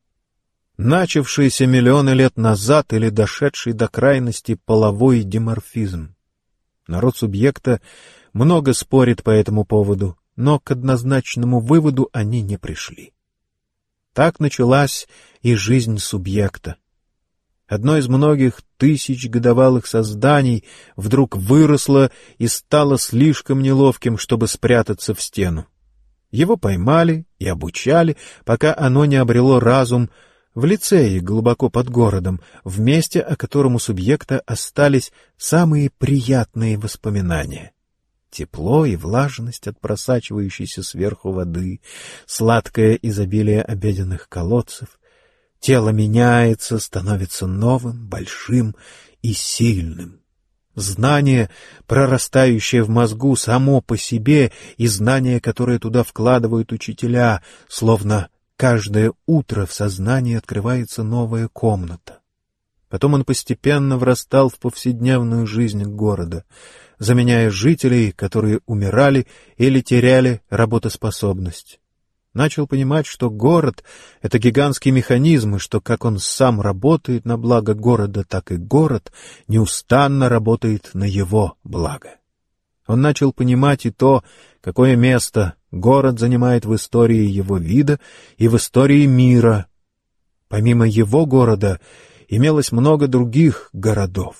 Начавшийся миллионы лет назад или дошедший до крайности половой диморфизм. Народ субъекта много спорит по этому поводу, но к однозначному выводу они не пришли. Так началась и жизнь субъекта. Одно из многих тысячегодовалых созданий вдруг выросло и стало слишком неловким, чтобы спрятаться в стену. Его поймали и обучали, пока оно не обрело разум, в лицее глубоко под городом, в месте, о котором у субъекта остались самые приятные воспоминания. Тепло и влажность от просачивающейся сверху воды, сладкое изобилие обеденных колодцев. Тело меняется, становится новым, большим и сильным. Знание, прорастающее в мозгу само по себе, и знание, которое туда вкладывают учителя, словно каждое утро в сознании открывается новая комната. Потом он постепенно врастал в повседневную жизнь города, заменяя жителей, которые умирали или теряли работоспособность. Начал понимать, что город — это гигантский механизм, и что как он сам работает на благо города, так и город неустанно работает на его благо. Он начал понимать и то, какое место город занимает в истории его вида и в истории мира. Помимо его города имелось много других городов,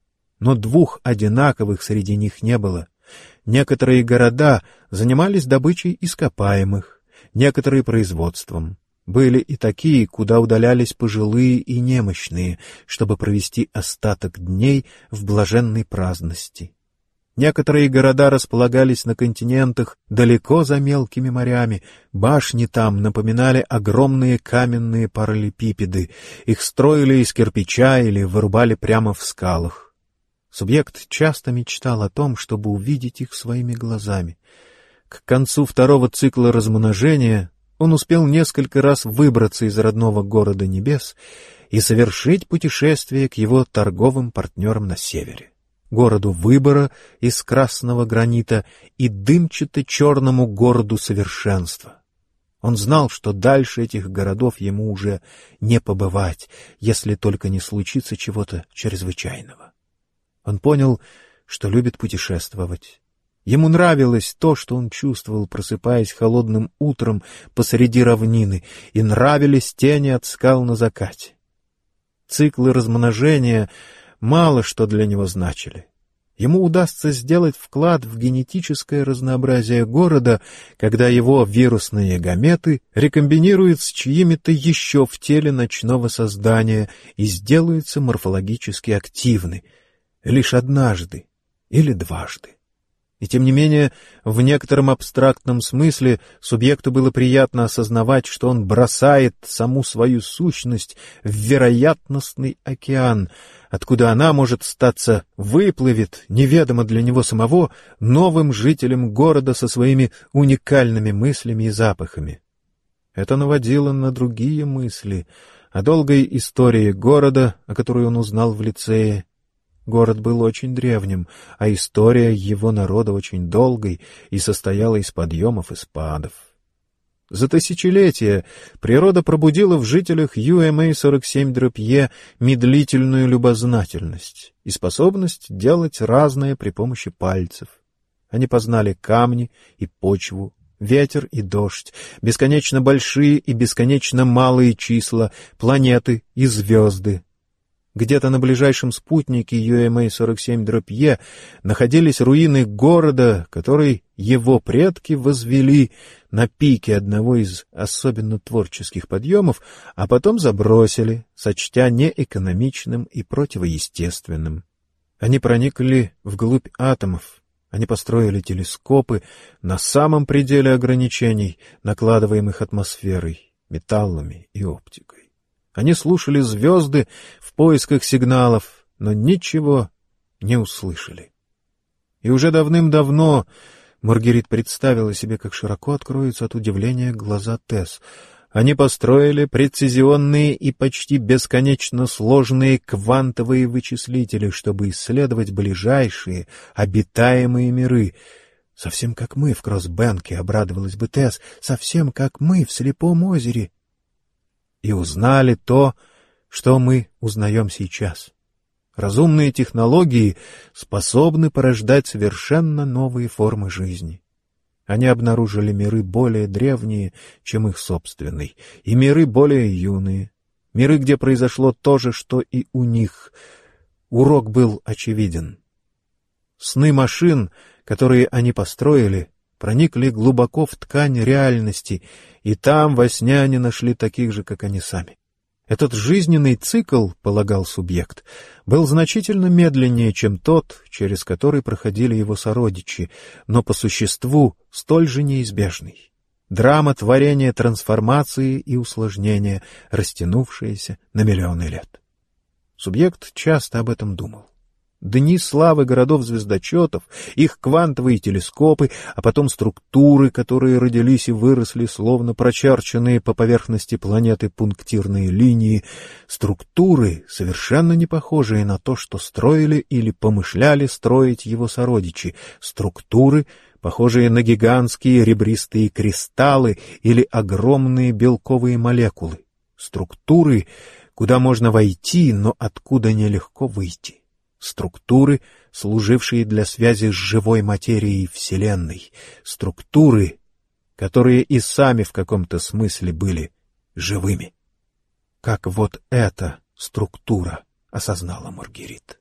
но двух одинаковых среди них не было. Некоторые города занимались добычей ископаемых, некоторые производством. Были и такие, куда удалялись пожилые и немощные, чтобы провести остаток дней в блаженной праздности. Некоторые города располагались на континентах далеко за мелкими морями, башни там напоминали огромные каменные параллелепипеды, их строили из кирпича или вырубали прямо в скалах. Субъект часто мечтал о том, чтобы увидеть их своими глазами. К концу второго цикла размножения он успел несколько раз выбраться из родного города небес и совершить путешествие к его торговым партнерам на севере, городу выбора из красного гранита и дымчато-черному городу совершенства. Он знал, что дальше этих городов ему уже не побывать, если только не случится чего-то чрезвычайного. Он понял, что любит путешествовать. Ему нравилось то, что он чувствовал, просыпаясь холодным утром посреди равнины, и нравились тени от скал на закате. Циклы размножения мало что для него значили. Ему удастся сделать вклад в генетическое разнообразие города, когда его вирусные гаметы рекомбинируют с чьими-то еще в теле ночного создания и сделаются морфологически активны лишь однажды или дважды. И тем не менее, в некотором абстрактном смысле субъекту было приятно осознавать, что он бросает саму свою сущность в вероятностный океан, откуда она, может статься, выплывет, неведомо для него самого, новым жителем города со своими уникальными мыслями и запахами. Это наводило на другие мысли о долгой истории города, о которой он узнал в лицее. Город был очень древним, а история его народа очень долгой и состояла из подъемов и спадов. За тысячелетия природа пробудила в жителях UMA-47-E медлительную любознательность и способность делать разное при помощи пальцев. Они познали камни и почву, ветер и дождь, бесконечно большие и бесконечно малые числа, планеты и звезды. Где-то на ближайшем спутнике UMA-47-E находились руины города, который его предки возвели на пике одного из особенно творческих подъемов, а потом забросили, сочтя неэкономичным и противоестественным. Они проникли вглубь атомов, они построили телескопы на самом пределе ограничений, накладываемых атмосферой, металлами и оптикой. Они слушали звезды в поисках сигналов, но ничего не услышали. И уже давным-давно Маргерит представила себе, как широко откроются от удивления глаза Тесс. Они построили прецизионные и почти бесконечно сложные квантовые вычислители, чтобы исследовать ближайшие обитаемые миры. «Совсем как мы в Кроссбенке», — обрадовалась бы Тесс, — «совсем как мы в Слепом озере». И узнали то, что мы узнаем сейчас. Разумные технологии способны порождать совершенно новые формы жизни. Они обнаружили миры более древние, чем их собственный, и миры более юные, миры, где произошло то же, что и у них. Урок был очевиден. Сны машин, которые они построили, проникли глубоко в ткань реальности, и там во сне они нашли таких же, как они сами. Этот жизненный цикл, полагал субъект, был значительно медленнее, чем тот, через который проходили его сородичи, но по существу столь же неизбежный. Драма творения трансформации и усложнения, растянувшаяся на миллионы лет. Субъект часто об этом думал. Дни славы городов-звездочетов, их квантовые телескопы, а потом структуры, которые родились и выросли, словно прочерченные по поверхности планеты пунктирные линии, структуры, совершенно не похожие на то, что строили или помышляли строить его сородичи, структуры, похожие на гигантские ребристые кристаллы или огромные белковые молекулы, структуры, куда можно войти, но откуда нелегко выйти. Структуры, служившие для связи с живой материей Вселенной, структуры, которые и сами в каком-то смысле были живыми. Как вот эта структура, осознала Маргерит.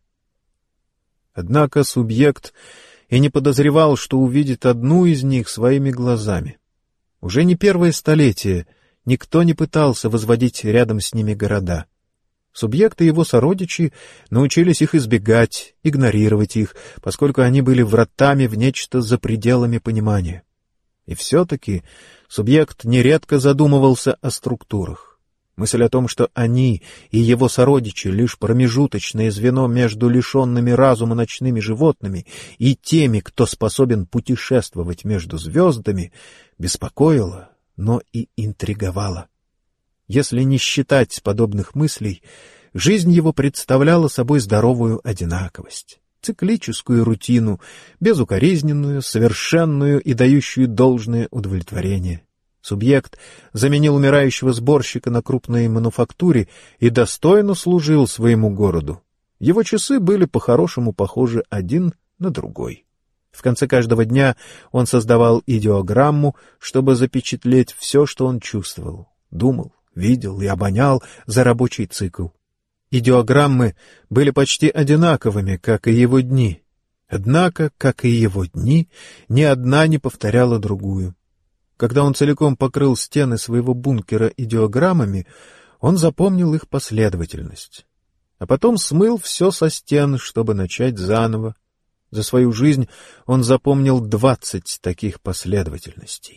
Однако субъект и не подозревал, что увидит одну из них своими глазами. Уже не первое столетие никто не пытался возводить рядом с ними города. Субъект и его сородичи научились их избегать, игнорировать их, поскольку они были вратами в нечто за пределами понимания. И все-таки субъект нередко задумывался о структурах. Мысль о том, что они и его сородичи — лишь промежуточное звено между лишенными разума ночными животными и теми, кто способен путешествовать между звездами, беспокоила, но и интриговала. Если не считать подобных мыслей, жизнь его представляла собой здоровую одинаковость, циклическую рутину, безукоризненную, совершенную и дающую должное удовлетворение. Субъект заменил умирающего сборщика на крупной мануфактуре и достойно служил своему городу. Его часы были по-хорошему похожи один на другой. В конце каждого дня он создавал идеограмму, чтобы запечатлеть все, что он чувствовал, думал, видел и обонял за рабочий цикл. Идеограммы были почти одинаковыми, как и его дни. Однако, как и его дни, ни одна не повторяла другую. Когда он целиком покрыл стены своего бункера идеограммами, он запомнил их последовательность. А потом смыл все со стен, чтобы начать заново. За свою жизнь он запомнил 20 таких последовательностей.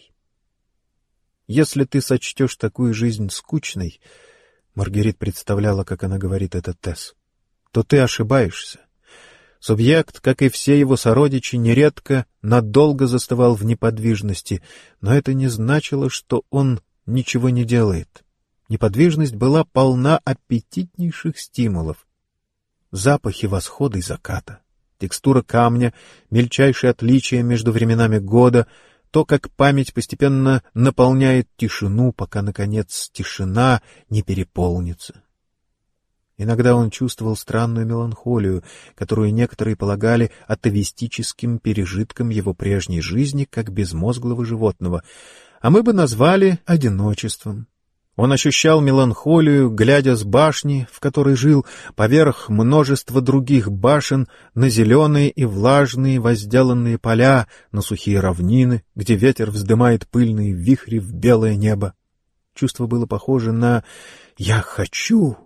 Если ты сочтешь такую жизнь скучной, Маргерит представляла, как она говорит это Тесс, то ты ошибаешься. Субъект, как и все его сородичи, нередко надолго застывал в неподвижности, но это не значило, что он ничего не делает. Неподвижность была полна аппетитнейших стимулов. Запахи восхода и заката, текстура камня, мельчайшие отличия между временами года, то, как память постепенно наполняет тишину, пока, наконец, тишина не переполнится. Иногда он чувствовал странную меланхолию, которую некоторые полагали атовистическим пережитком его прежней жизни как безмозглого животного, а мы бы назвали одиночеством. Он ощущал меланхолию, глядя с башни, в которой жил, поверх множества других башен, на зеленые и влажные возделанные поля, на сухие равнины, где ветер вздымает пыльные вихри в белое небо. Чувство было похоже на «я хочу»,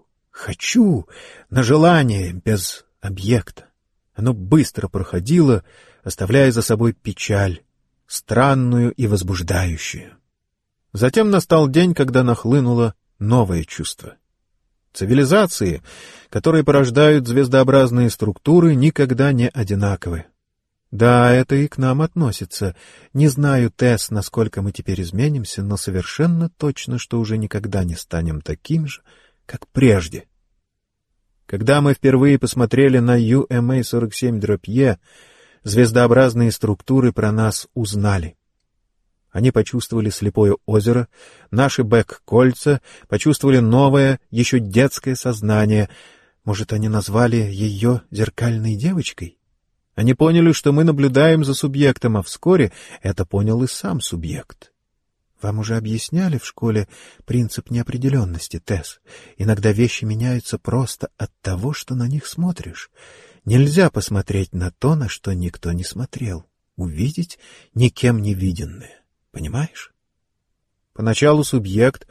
на желание без объекта. Оно быстро проходило, оставляя за собой печаль, странную и возбуждающую. Затем настал день, когда нахлынуло новое чувство. Цивилизации, которые порождают звездообразные структуры, никогда не одинаковы. Да, это и к нам относится. Не знаю, Тесс, насколько мы теперь изменимся, но совершенно точно, что уже никогда не станем таким же, как прежде. Когда мы впервые посмотрели на UMA-47-E, звездообразные структуры про нас узнали. Они почувствовали слепое озеро, наши бэк-кольца, почувствовали новое, еще детское сознание. Может, они назвали ее зеркальной девочкой? Они поняли, что мы наблюдаем за субъектом, а вскоре это понял и сам субъект. Вам уже объясняли в школе принцип неопределенности, Тесс. Иногда вещи меняются просто от того, что на них смотришь. Нельзя посмотреть на то, на что никто не смотрел, увидеть никем не виденное. Понимаешь? Поначалу субъект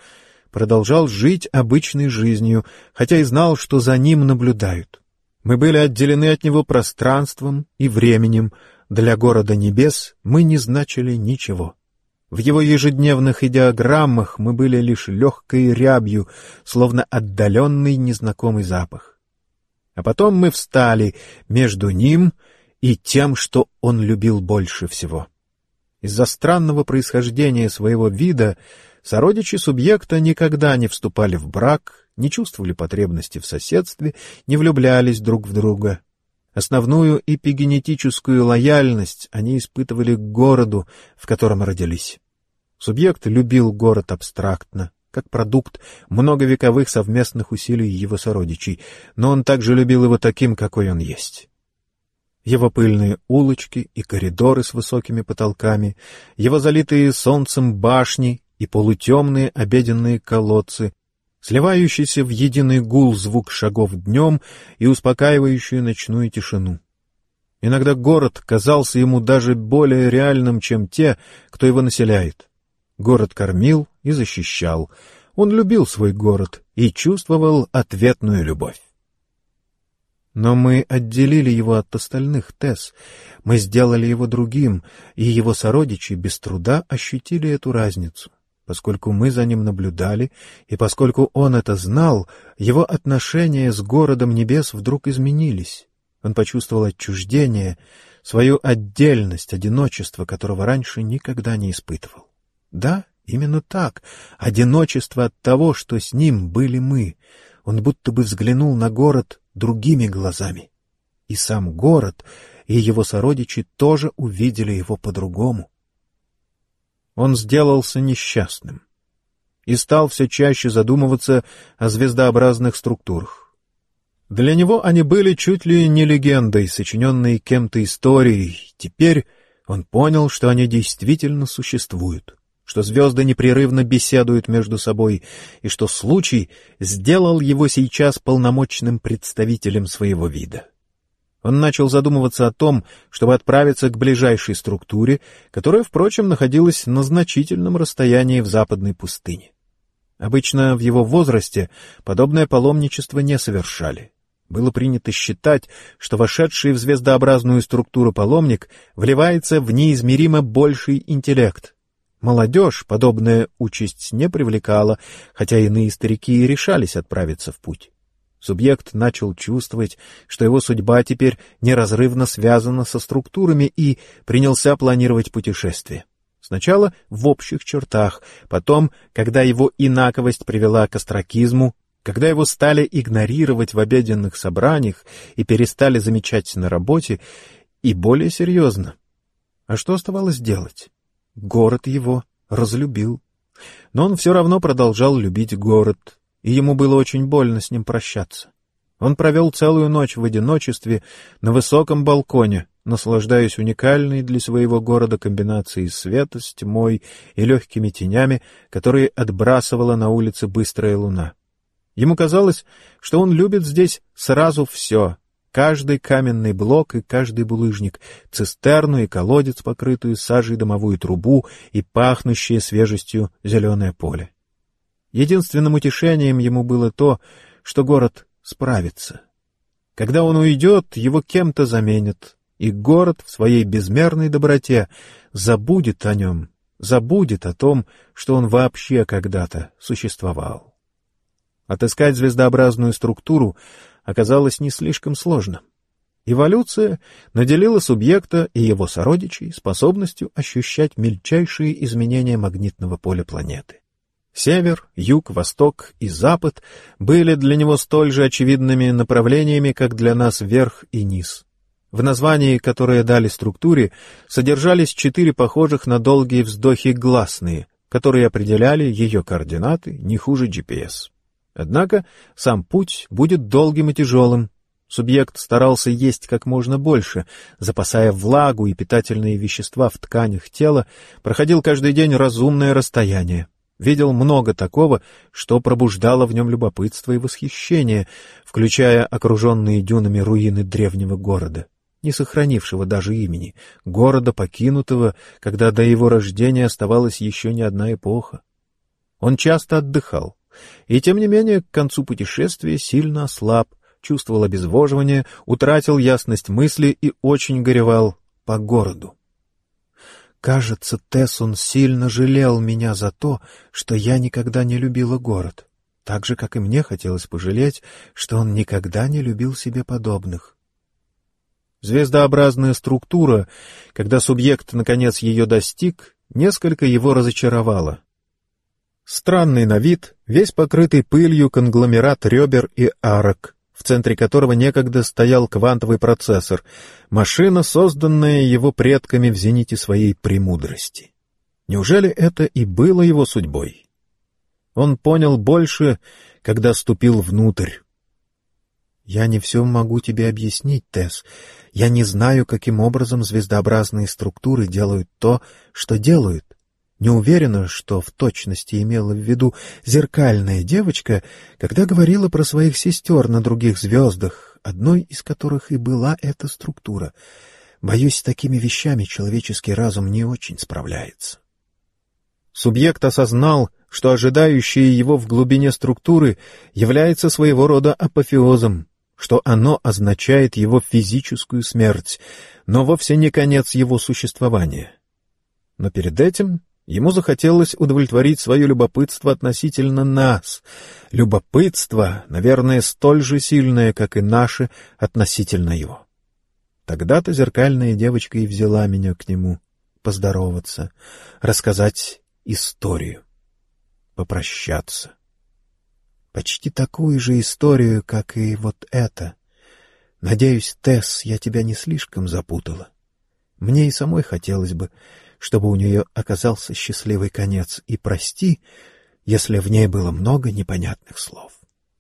продолжал жить обычной жизнью, хотя и знал, что за ним наблюдают. Мы были отделены от него пространством и временем. Для города небес мы не значили ничего. В его ежедневных идеограммах мы были лишь легкой рябью, словно отдаленный незнакомый запах. А потом мы встали между ним и тем, что он любил больше всего. Из-за странного происхождения своего вида сородичи субъекта никогда не вступали в брак, не чувствовали потребности в соседстве, не влюблялись друг в друга. Основную эпигенетическую лояльность они испытывали к городу, в котором родились. Субъект любил город абстрактно, как продукт многовековых совместных усилий его сородичей, но он также любил его таким, какой он есть. Его пыльные улочки и коридоры с высокими потолками, его залитые солнцем башни и полутемные обеденные колодцы, сливающийся в единый гул звук шагов днем и успокаивающую ночную тишину. Иногда город казался ему даже более реальным, чем те, кто его населяет. Город кормил и защищал. Он любил свой город и чувствовал ответную любовь. Но мы отделили его от остальных Тесс. Мы сделали его другим, и его сородичи без труда ощутили эту разницу. Поскольку мы за ним наблюдали, и поскольку он это знал, его отношения с городом небес вдруг изменились. Он почувствовал отчуждение, свою отдельность, одиночество, которого раньше никогда не испытывал. Да, именно так, одиночество от того, что с ним были мы. Он будто бы взглянул на город другими глазами. И сам город, и его сородичи тоже увидели его по-другому. Он сделался несчастным и стал все чаще задумываться о звездообразных структурах. Для него они были чуть ли не легендой, сочиненной кем-то историей. Теперь он понял, что они действительно существуют, что звезды непрерывно беседуют между собой, и что случай сделал его сейчас полномочным представителем своего вида. Он начал задумываться о том, чтобы отправиться к ближайшей структуре, которая, впрочем, находилась на значительном расстоянии в западной пустыне. Обычно в его возрасте подобное паломничество не совершали. Было принято считать, что вошедший в звездообразную структуру паломник вливается в неизмеримо больший интеллект. Молодежь подобная участь не привлекала, хотя иные старики и решались отправиться в путь. Субъект начал чувствовать, что его судьба теперь неразрывно связана со структурами, и принялся планировать путешествие. Сначала в общих чертах, потом, когда его инаковость привела к остракизму, когда его стали игнорировать в обеденных собраниях и перестали замечать на работе, и более серьезно. А что оставалось делать? Город его разлюбил. Но он все равно продолжал любить город, и ему было очень больно с ним прощаться. Он провел целую ночь в одиночестве на высоком балконе, наслаждаясь уникальной для своего города комбинацией света с тьмой и легкими тенями, которые отбрасывала на улице быстрая луна. Ему казалось, что он любит здесь сразу все — каждый каменный блок и каждый булыжник, цистерну и колодец, покрытую сажей домовую трубу и пахнущее свежестью зеленое поле. Единственным утешением ему было то, что город справится. Когда он уйдет, его кем-то заменят, и город в своей безмерной доброте забудет о нем, забудет о том, что он вообще когда-то существовал. Отыскать звездообразную структуру оказалось не слишком сложно. Эволюция наделила субъекта и его сородичей способностью ощущать мельчайшие изменения магнитного поля планеты. Север, юг, восток и запад были для него столь же очевидными направлениями, как для нас верх и низ. В названии, которое дали структуре, содержались 4 похожих на долгие вздохи гласные, которые определяли ее координаты не хуже GPS. Однако сам путь будет долгим и тяжелым. Субъект старался есть как можно больше, запасая влагу и питательные вещества в тканях тела, проходил каждый день разумное расстояние. Видел много такого, что пробуждало в нем любопытство и восхищение, включая окруженные дюнами руины древнего города, не сохранившего даже имени, города, покинутого, когда до его рождения оставалась еще не одна эпоха. Он часто отдыхал, И тем не менее к концу путешествия сильно ослаб, чувствовал обезвоживание, утратил ясность мысли и очень горевал по городу. Кажется, Тессон сильно жалел меня за то, что я никогда не любила город, так же, как и мне хотелось пожалеть, что он никогда не любил себе подобных. Звездообразная структура, когда субъект наконец ее достиг, несколько его разочаровала. Странный на вид, весь покрытый пылью конгломерат ребер и арок, в центре которого некогда стоял квантовый процессор, машина, созданная его предками в зените своей премудрости. Неужели это и было его судьбой? Он понял больше, когда ступил внутрь. «Я не все могу тебе объяснить, Тесс. Я не знаю, каким образом звездообразные структуры делают то, что делают. Не уверена, что в точности имела в виду зеркальная девочка, когда говорила про своих сестер на других звездах, одной из которых и была эта структура. Боюсь, с такими вещами человеческий разум не очень справляется». Субъект осознал, что ожидающее его в глубине структуры является своего рода апофеозом, что оно означает его физическую смерть, но вовсе не конец его существования. Но перед этим ему захотелось удовлетворить свое любопытство относительно нас. Любопытство, наверное, столь же сильное, как и наше относительно его. Тогда-то зеркальная девочка и взяла меня к нему поздороваться, рассказать историю, попрощаться. Почти такую же историю, как и вот эта. Надеюсь, Тесс, я тебя не слишком запутала. Мне и самой хотелось бы, чтобы у нее оказался счастливый конец, и прости, если в ней было много непонятных слов.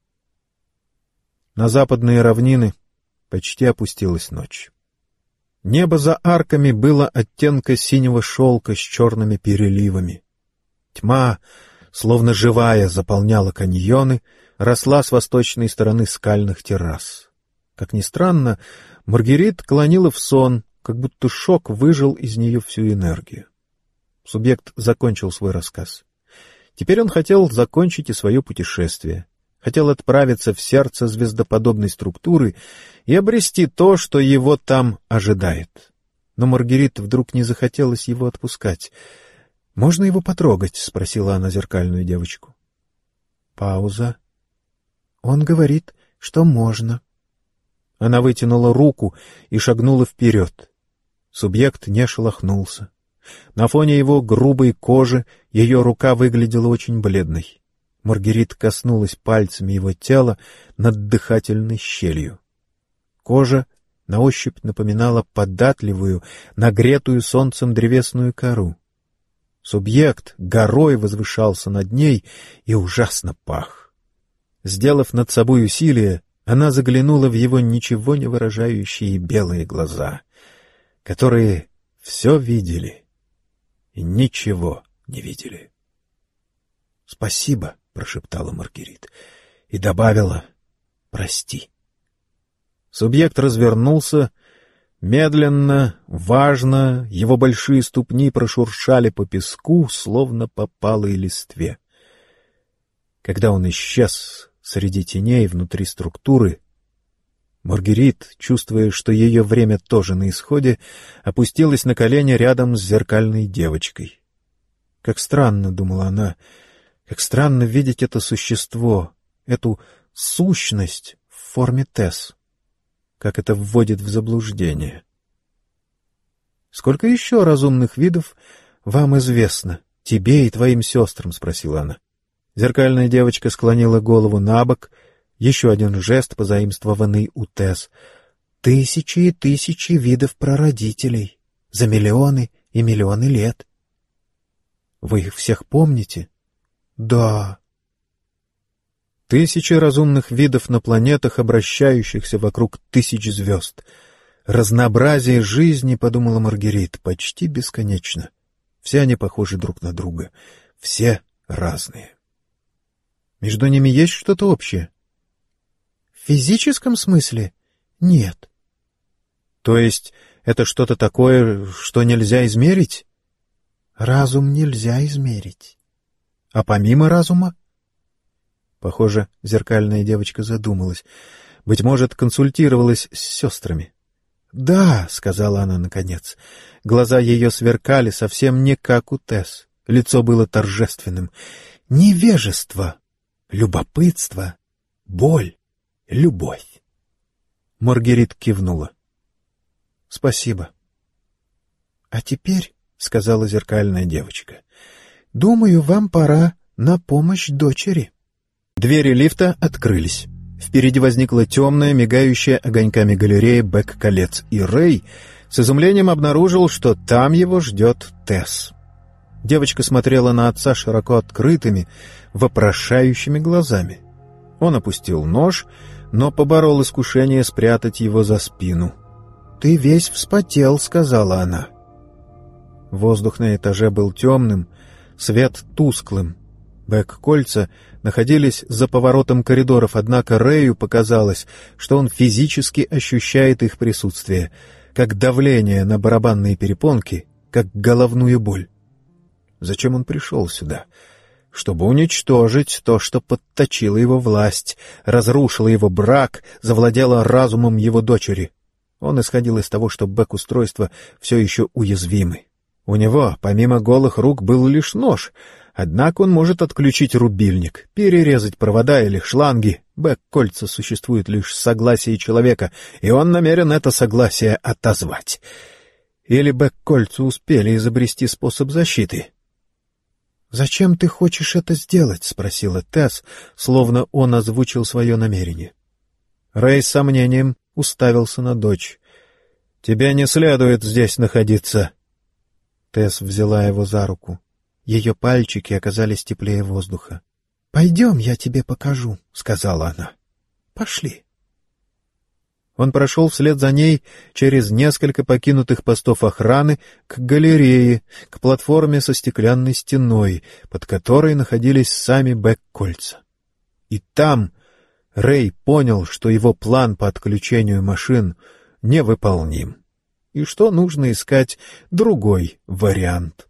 На западные равнины почти опустилась ночь. Небо за арками было оттенка синего шелка с черными переливами. Тьма, словно живая, заполняла каньоны, росла с восточной стороны скальных террас. Как ни странно, Маргерит клонила в сон, как будто шок выжил из нее всю энергию. Субъект закончил свой рассказ. Теперь он хотел закончить и свое путешествие. Хотел отправиться в сердце звездоподобной структуры и обрести то, что его там ожидает. Но Маргерит вдруг не захотелось его отпускать. «Можно его потрогать?» — спросила она зеркальную девочку. Пауза. «Он говорит, что можно». Она вытянула руку и шагнула вперед. Субъект не шелохнулся. На фоне его грубой кожи ее рука выглядела очень бледной. Маргерит коснулась пальцами его тела над дыхательной щелью. Кожа на ощупь напоминала податливую, нагретую солнцем древесную кору. Субъект горой возвышался над ней и ужасно пах. Сделав над собой усилие, она заглянула в его ничего не выражающие белые глаза, которые все видели и ничего не видели. «Спасибо», — прошептала Маргерит и добавила: «Прости». Субъект развернулся. Медленно, важно, его большие ступни прошуршали по песку, словно по палой листве. Когда он исчез среди теней внутри структуры, Маргерит, чувствуя, что ее время тоже на исходе, опустилась на колени рядом с зеркальной девочкой. Как странно, — думала она, — как странно видеть это существо, эту сущность в форме Тесс. Как это вводит в заблуждение. «Сколько еще разумных видов вам известно, тебе и твоим сестрам?» — спросила она. Зеркальная девочка склонила голову набок, еще один жест, позаимствованный у Тесс. «Тысячи и тысячи видов прародителей, за миллионы и миллионы лет». «Вы их всех помните?» «Да». Тысячи разумных видов на планетах, обращающихся вокруг тысяч звезд. Разнообразие жизни, — подумала Маргерит, — почти бесконечно. Все они похожи друг на друга. Все разные. Между ними есть что-то общее? В физическом смысле? Нет. То есть это что-то такое, что нельзя измерить? Разум нельзя измерить. А помимо разума? Похоже, зеркальная девочка задумалась. Быть может, консультировалась с сестрами. «Да», — сказала она наконец. Глаза ее сверкали совсем не как у Тесс. Лицо было торжественным. «Невежество, любопытство, боль, любовь». Маргерит кивнула. «Спасибо». «А теперь», — сказала зеркальная девочка, — «думаю, вам пора на помощь дочери». Двери лифта открылись. Впереди возникла темная, мигающая огоньками галерея Бек-колец, и Рэй с изумлением обнаружил, что там его ждет Тесс. Девочка смотрела на отца широко открытыми, вопрошающими глазами. Он опустил нож, но поборол искушение спрятать его за спину. «Ты весь вспотел», — сказала она. Воздух на этаже был темным, свет тусклым. Бек-кольца находились за поворотом коридоров, однако Рэю показалось, что он физически ощущает их присутствие, как давление на барабанные перепонки, как головную боль. Зачем он пришел сюда? Чтобы уничтожить то, что подточило его власть, разрушило его брак, завладело разумом его дочери. Он исходил из того, что Бек-устройства все еще уязвимы. У него, помимо голых рук, был лишь нож, однако он может отключить рубильник, перерезать провода или шланги. Бек-кольца существует лишь с согласия человека, и он намерен это согласие отозвать. Или Бек-кольца успели изобрести способ защиты? «Зачем ты хочешь это сделать?» — спросила Тесс, словно он озвучил свое намерение. Рэй с сомнением уставился на дочь. «Тебе не следует здесь находиться». Тесс взяла его за руку. Ее пальчики оказались теплее воздуха. «Пойдем, я тебе покажу», — сказала она. «Пошли». Он прошел вслед за ней через несколько покинутых постов охраны к галерее, к платформе со стеклянной стеной, под которой находились сами Бек-кольца. И там Рэй понял, что его план по отключению машин невыполним, и что нужно искать другой вариант.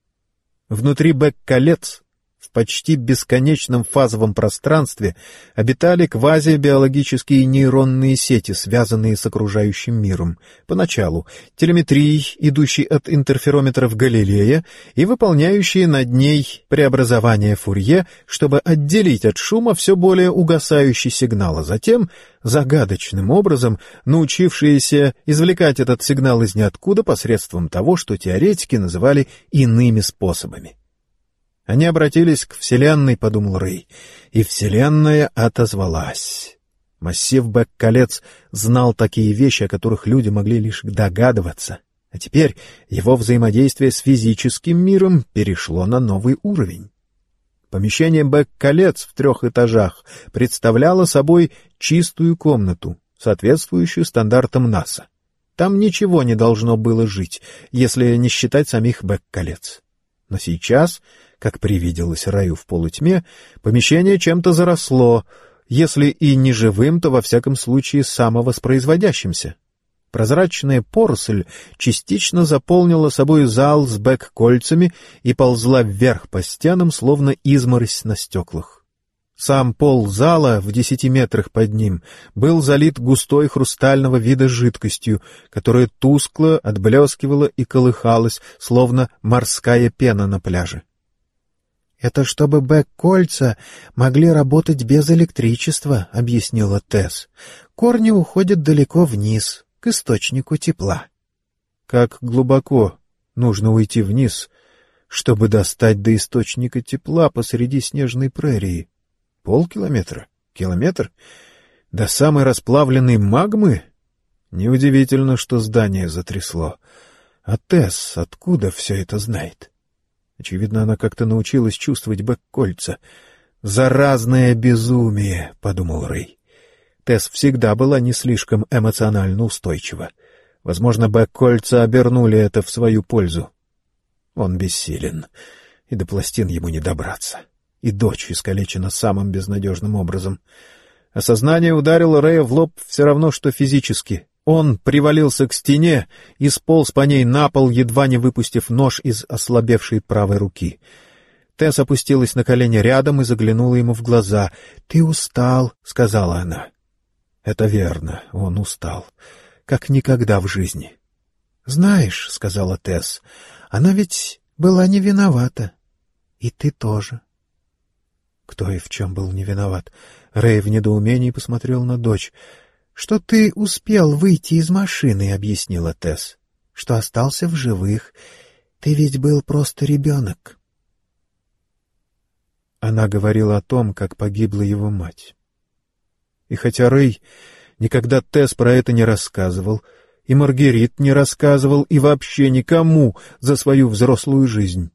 Внутри Бек-колец, в почти бесконечном фазовом пространстве, обитали квазибиологические нейронные сети, связанные с окружающим миром. Поначалу телеметрией, идущей от интерферометров Галилея и выполняющие над ней преобразование Фурье, чтобы отделить от шума все более угасающий сигнал, а затем загадочным образом научившиеся извлекать этот сигнал из ниоткуда посредством того, что теоретики называли иными способами. Они обратились к Вселенной, — подумал Рэй, — и Вселенная отозвалась. Массив Бек-колец знал такие вещи, о которых люди могли лишь догадываться, а теперь его взаимодействие с физическим миром перешло на новый уровень. Помещение Бек-колец в 3 этажах представляло собой чистую комнату, соответствующую стандартам НАСА. Там ничего не должно было жить, если не считать самих Бек-колец. Но сейчас, как привиделось Раю в полутьме, помещение чем-то заросло, если и не живым, то во всяком случае самовоспроизводящимся. Прозрачная поросль частично заполнила собой зал с Бек-кольцами и ползла вверх по стенам, словно изморозь на стеклах. Сам пол зала в 10 метрах под ним был залит густой хрустального вида жидкостью, которая тускло отблескивала и колыхалась, словно морская пена на пляже. «Это чтобы Бек-кольца могли работать без электричества», — объяснила Тесс. «Корни уходят далеко вниз, к источнику тепла». «Как глубоко нужно уйти вниз, чтобы достать до источника тепла посреди снежной прерии? Полкилометра? Километр? До самой расплавленной магмы? Неудивительно, что здание затрясло. А Тесс откуда все это знает?» Очевидно, она как-то научилась чувствовать Бек-кольца. «Заразное безумие», — подумал Рэй. Тесс всегда была не слишком эмоционально устойчива. Возможно, Бек-кольца обернули это в свою пользу. Он бессилен, и до пластин ему не добраться. И дочь искалечена самым безнадежным образом. Осознание ударило Рэя в лоб все равно, что физически. Он привалился к стене и сполз по ней на пол, едва не выпустив нож из ослабевшей правой руки. Тесс опустилась на колени рядом и заглянула ему в глаза. «Ты устал», — сказала она. «Это верно, он устал, как никогда в жизни». «Знаешь», — сказала Тесс, — «она ведь была не виновата. И ты тоже». Кто и в чем был не виноват? Рэй в недоумении посмотрел на дочь. «Что ты успел выйти из машины», — объяснила Тесс. «Что остался в живых. Ты ведь был просто ребенок». Она говорила о том, как погибла его мать. И хотя Рэй никогда Тесс про это не рассказывал, и Маргерит не рассказывал, и вообще никому за свою взрослую жизнь.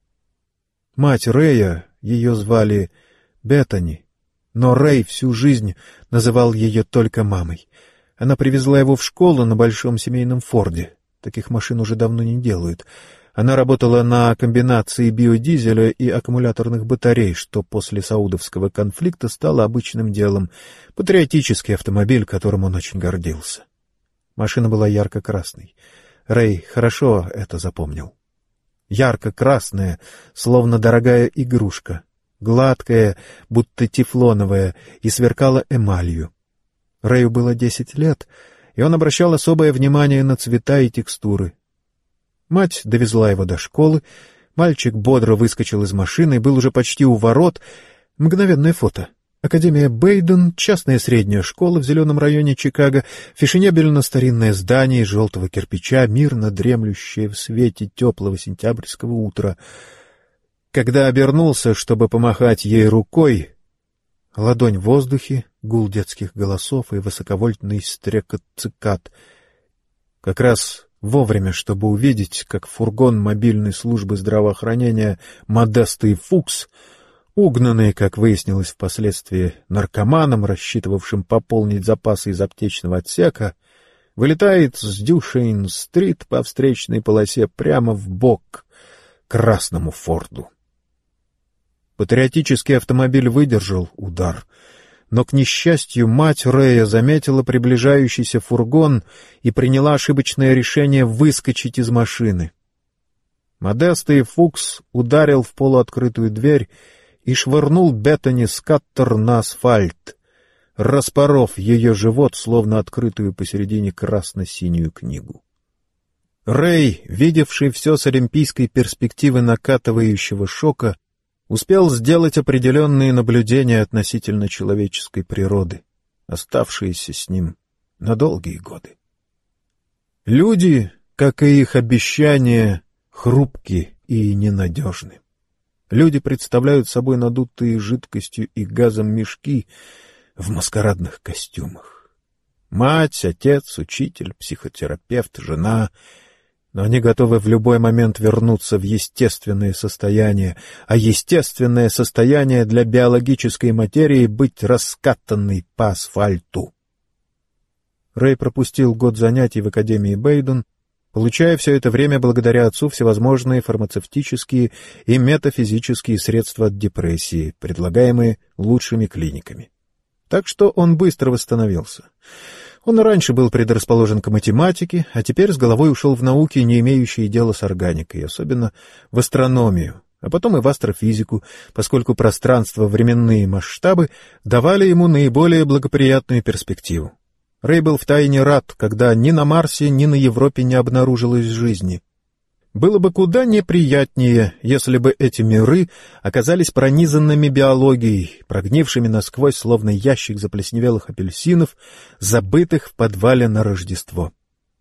Мать Рэя, ее звали Беттани, но Рэй всю жизнь называл ее только мамой. Она привезла его в школу на большом семейном Форде. Таких машин уже давно не делают. Она работала на комбинации биодизеля и аккумуляторных батарей, что после саудовского конфликта стало обычным делом. Патриотический автомобиль, которым он очень гордился. Машина была ярко-красной. Рэй хорошо это запомнил. Ярко-красная, словно дорогая игрушка, гладкая, будто тефлоновая, и сверкала эмалью. Рэю было 10 лет, и он обращал особое внимание на цвета и текстуры. Мать довезла его до школы, мальчик бодро выскочил из машины и был уже почти у ворот. Мгновенное фото. Академия Бейден, частная средняя школа в зеленом районе Чикаго, фешенебельно-старинное здание из желтого кирпича, мирно дремлющее в свете теплого сентябрьского утра. Когда обернулся, чтобы помахать ей рукой, ладонь в воздухе, гул детских голосов и высоковольтный стрекот цикад. Как раз вовремя, чтобы увидеть, как фургон мобильной службы здравоохранения «Модеста и Фукс», угнанный, как выяснилось впоследствии, наркоманом, рассчитывавшим пополнить запасы из аптечного отсека, вылетает с Дюшейн-стрит по встречной полосе прямо в бок красному Форду. Патриотический автомобиль выдержал удар, но, к несчастью, мать Рэя заметила приближающийся фургон и приняла ошибочное решение выскочить из машины. Модеста и Фукс ударил в полуоткрытую дверь и швырнул Беттани Скаттер на асфальт, распоров ее живот, словно открытую посередине красно-синюю книгу. Рэй, видевший все с олимпийской перспективы накатывающего шока, успел сделать определенные наблюдения относительно человеческой природы, оставшиеся с ним на долгие годы. Люди, как и их обещания, хрупки и ненадежны. Люди представляют собой надутые жидкостью и газом мешки в маскарадных костюмах. Мать, отец, учитель, психотерапевт, жена — но они готовы в любой момент вернуться в естественное состояние, а естественное состояние для биологической материи — быть раскатанной по асфальту. Рэй пропустил год занятий в Академии Бейден, получая все это время благодаря отцу всевозможные фармацевтические и метафизические средства от депрессии, предлагаемые лучшими клиниками. Так что он быстро восстановился. Он и раньше был предрасположен к математике, а теперь с головой ушел в науки, не имеющие дела с органикой, особенно в астрономию, а потом и в астрофизику, поскольку пространство-временные масштабы давали ему наиболее благоприятную перспективу. Рэй был втайне рад, когда ни на Марсе, ни на Европе не обнаружилось жизни. Было бы куда неприятнее, если бы эти миры оказались пронизанными биологией, прогнившими насквозь, словно ящик заплесневелых апельсинов, забытых в подвале на Рождество.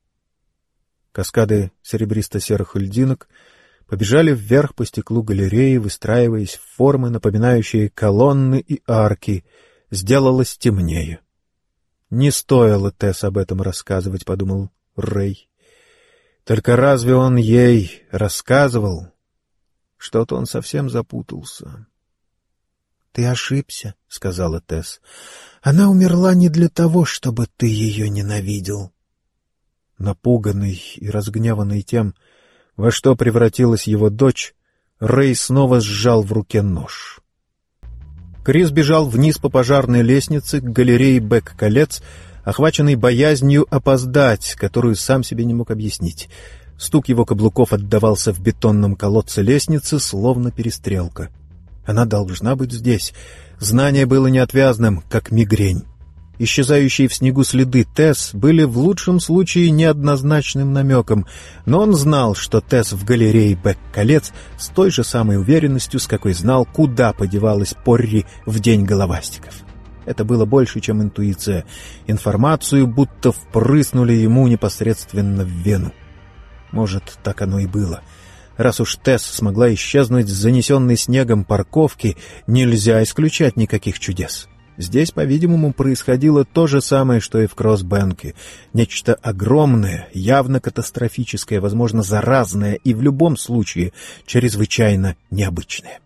Каскады серебристо-серых льдинок побежали вверх по стеклу галереи, выстраиваясь в формы, напоминающие колонны и арки. Сделалось темнее. «Не стоило Тесс об этом рассказывать», — подумал Рэй. Только разве он ей рассказывал? Что-то он совсем запутался. — Ты ошибся, — сказала Тесс. — Она умерла не для того, чтобы ты ее ненавидел. Напуганный и разгневанный тем, во что превратилась его дочь, Рэй снова сжал в руке нож. Крис бежал вниз по пожарной лестнице к галерее Бек-колец, охваченный боязнью опоздать, которую сам себе не мог объяснить. Стук его каблуков отдавался в бетонном колодце лестницы, словно перестрелка. Она должна быть здесь. Знание было неотвязным, как мигрень. Исчезающие в снегу следы Тесс были в лучшем случае неоднозначным намеком, но он знал, что Тесс в галерее Бек-колец с той же самой уверенностью, с какой знал, куда подевалась Порри в день головастиков. Это было больше, чем интуиция. Информацию будто впрыснули ему непосредственно в вену. Может, так оно и было. Раз уж Тесс смогла исчезнуть с занесенной снегом парковки, нельзя исключать никаких чудес. Здесь, по-видимому, происходило то же самое, что и в Кросс-Бенке. Нечто огромное, явно катастрофическое, возможно, заразное и в любом случае чрезвычайно необычное.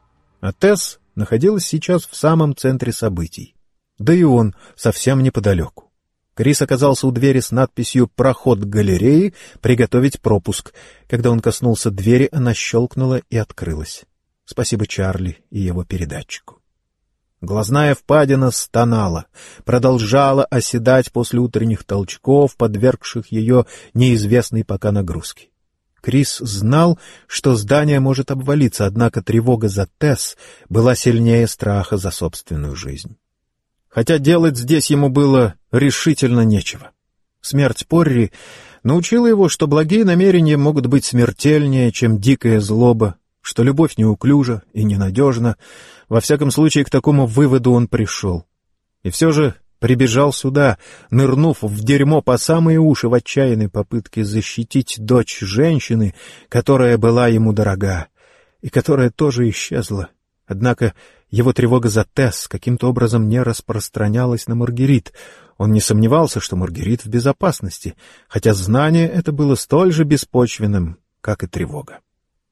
А Тесс находилась сейчас в самом центре событий. Да и он совсем неподалеку. Крис оказался у двери с надписью «Проход галереи. Приготовить пропуск». Когда он коснулся двери, она щелкнула и открылась. Спасибо Чарли и его передатчику. Глазная впадина стонала, продолжала оседать после утренних толчков, подвергших ее неизвестной пока нагрузке. Крис знал, что здание может обвалиться, однако тревога за Тесс была сильнее страха за собственную жизнь. Хотя делать здесь ему было решительно нечего. Смерть Порри научила его, что благие намерения могут быть смертельнее, чем дикая злоба, что любовь неуклюжа и ненадежна. Во всяком случае, к такому выводу он пришел. И все же прибежал сюда, нырнув в дерьмо по самые уши в отчаянной попытке защитить дочь женщины, которая была ему дорога, и которая тоже исчезла. Однако его тревога за Тесс каким-то образом не распространялась на Маргерит. Он не сомневался, что Маргерит в безопасности, хотя знание это было столь же беспочвенным, как и тревога.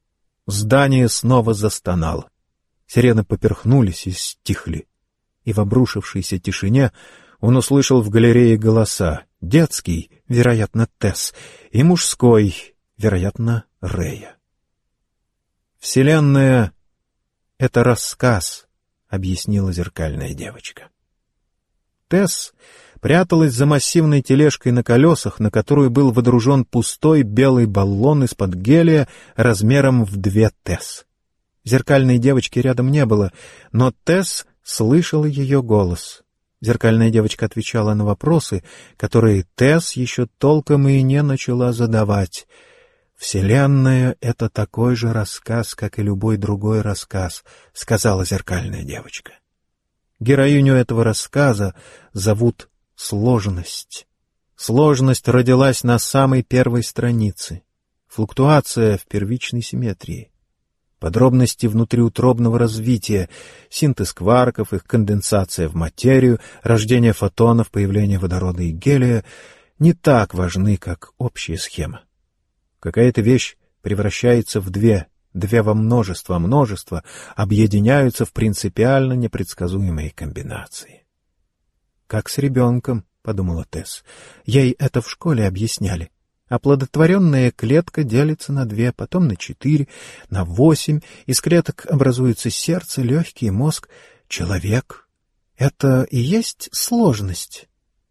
Здание снова застонало. Сирены поперхнулись и стихли. И в обрушившейся тишине он услышал в галерее голоса. Детский, вероятно, Тесс, и мужской, вероятно, Рэя. «Вселенная — это рассказ», — объяснила зеркальная девочка. Тесс пряталась за массивной тележкой на колесах, на которую был водружен пустой белый баллон из-под гелия размером в 2 Тесс. Зеркальной девочки рядом не было, но Тесс слышала ее голос. Зеркальная девочка отвечала на вопросы, которые Тесс еще толком и не начала задавать. «Вселенная — это такой же рассказ, как и любой другой рассказ», — сказала зеркальная девочка. Героиню этого рассказа зовут Сложность. Сложность родилась на самой первой странице. Флуктуация в первичной симметрии. Подробности внутриутробного развития, синтез кварков, их конденсация в материю, рождение фотонов, появление водорода и гелия не так важны, как общая схема. Какая-то вещь превращается в две во множество, множество объединяются в принципиально непредсказуемые комбинации. «Как с ребенком», — подумала Тесс. Ей это в школе объясняли. Оплодотворенная клетка делится на 2, потом на 4, на 8. Из клеток образуется сердце, легкий, мозг. Человек — это и есть сложность.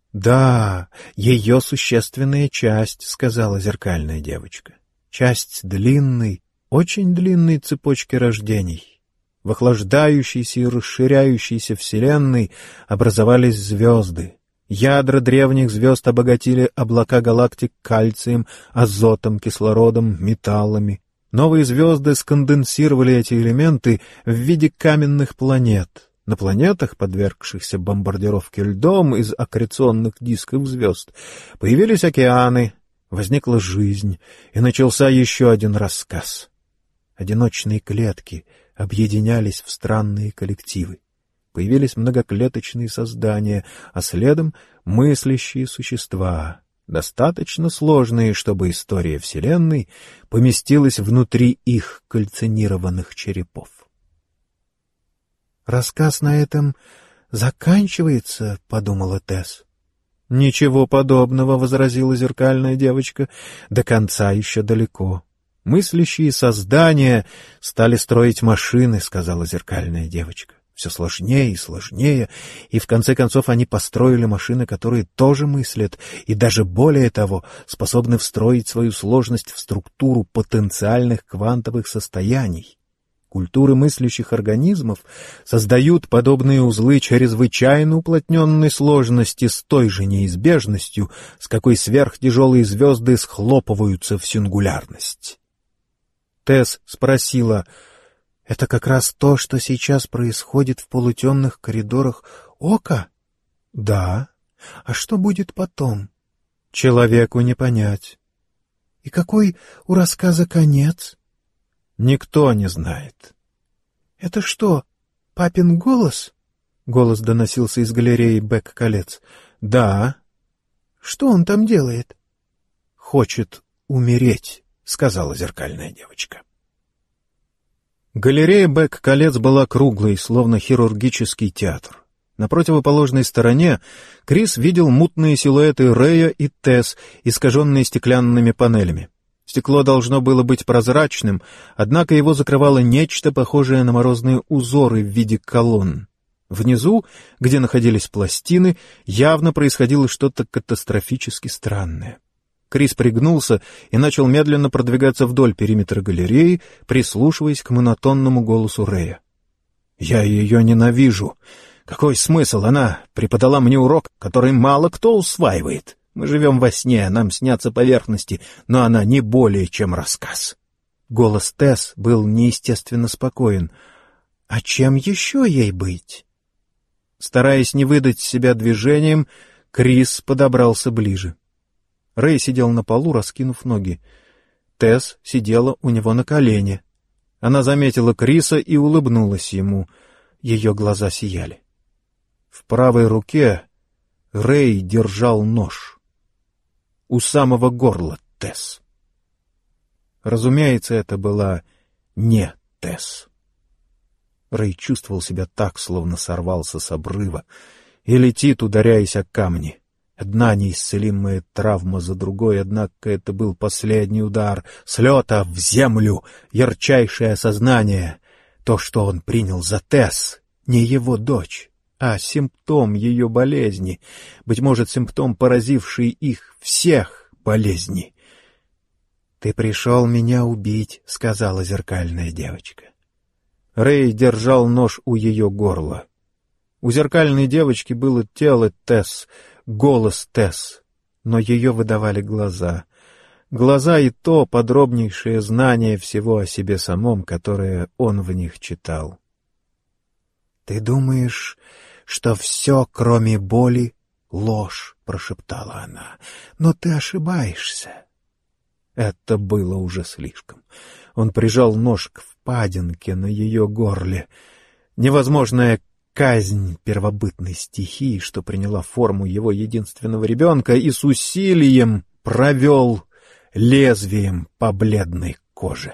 «Да, ее существенная часть», — сказала зеркальная девочка. «Часть длинной, очень длинной цепочки рождений. В охлаждающейся и расширяющейся Вселенной образовались звезды. Ядра древних звезд обогатили облака галактик кальцием, азотом, кислородом, металлами. Новые звезды сконденсировали эти элементы в виде каменных планет. На планетах, подвергшихся бомбардировке льдом из аккреционных дисков звезд, появились океаны, возникла жизнь, и начался еще один рассказ. Одиночные клетки объединялись в странные коллективы. Появились многоклеточные создания, а следом мыслящие существа, достаточно сложные, чтобы история Вселенной поместилась внутри их кальцинированных черепов. «Рассказ на этом заканчивается», — подумала Тесс. «Ничего подобного», — возразила зеркальная девочка, — «до конца еще далеко». «Мыслящие создания стали строить машины», — сказала зеркальная девочка. все сложнее и сложнее, и в конце концов они построили машины, которые тоже мыслят, и даже более того, способны встроить свою сложность в структуру потенциальных квантовых состояний. Культуры мыслящих организмов создают подобные узлы чрезвычайно уплотненной сложности с той же неизбежностью, с какой сверхтяжелые звезды схлопываются в сингулярность. Тесс спросила: «Это как раз то, что сейчас происходит в полутемных коридорах Ока?» «Да. А что будет потом?» «Человеку не понять». «И какой у рассказа конец?» «Никто не знает». «Это что, папин голос?» Голос доносился из галереи Бек-колец. «Да». «Что он там делает?» «Хочет умереть», — сказала зеркальная девочка. Галерея Бек-колец была круглой, словно хирургический театр. На противоположной стороне Крис видел мутные силуэты Рэя и Тесс, искаженные стеклянными панелями. Стекло должно было быть прозрачным, однако его закрывало нечто похожее на морозные узоры в виде колонн. Внизу, где находились пластины, явно происходило что-то катастрофически странное. Крис пригнулся и начал медленно продвигаться вдоль периметра галереи, прислушиваясь к монотонному голосу Рэя. «Я ее ненавижу. Какой смысл? Она преподала мне урок, который мало кто усваивает. Мы живем во сне, нам снятся поверхности, но она не более чем рассказ». Голос Тесс был неестественно спокоен. «А чем еще ей быть?» Стараясь не выдать себя движением, Крис подобрался ближе. Рэй сидел на полу, раскинув ноги. Тесс сидела у него на колене. Она заметила Криса и улыбнулась ему. Ее глаза сияли. В правой руке Рэй держал нож. У самого горла Тесс. Разумеется, это была не Тесс. Рэй чувствовал себя так, словно сорвался с обрыва и летит, ударяясь о камни. Одна неисцелимая травма за другой, однако это был последний удар с лета в землю, ярчайшее осознание. То, что он принял за Тесс, не его дочь, а симптом ее болезни, быть может, симптом, поразивший их всех болезни. «Ты пришел меня убить», — сказала зеркальная девочка. Рэй держал нож у ее горла. У зеркальной девочки было тело Тесс, голос Тесс, но ее выдавали глаза. Глаза и то подробнейшее знание всего о себе самом, которое он в них читал. «Ты думаешь, что все, кроме боли, ложь?» — прошептала она. «Но ты ошибаешься». Это было уже слишком. Он прижал нож к впадинке на ее горле. Невозможная казнь первобытной стихии, что приняла форму его единственного ребенка, и с усилием провел лезвием по бледной коже,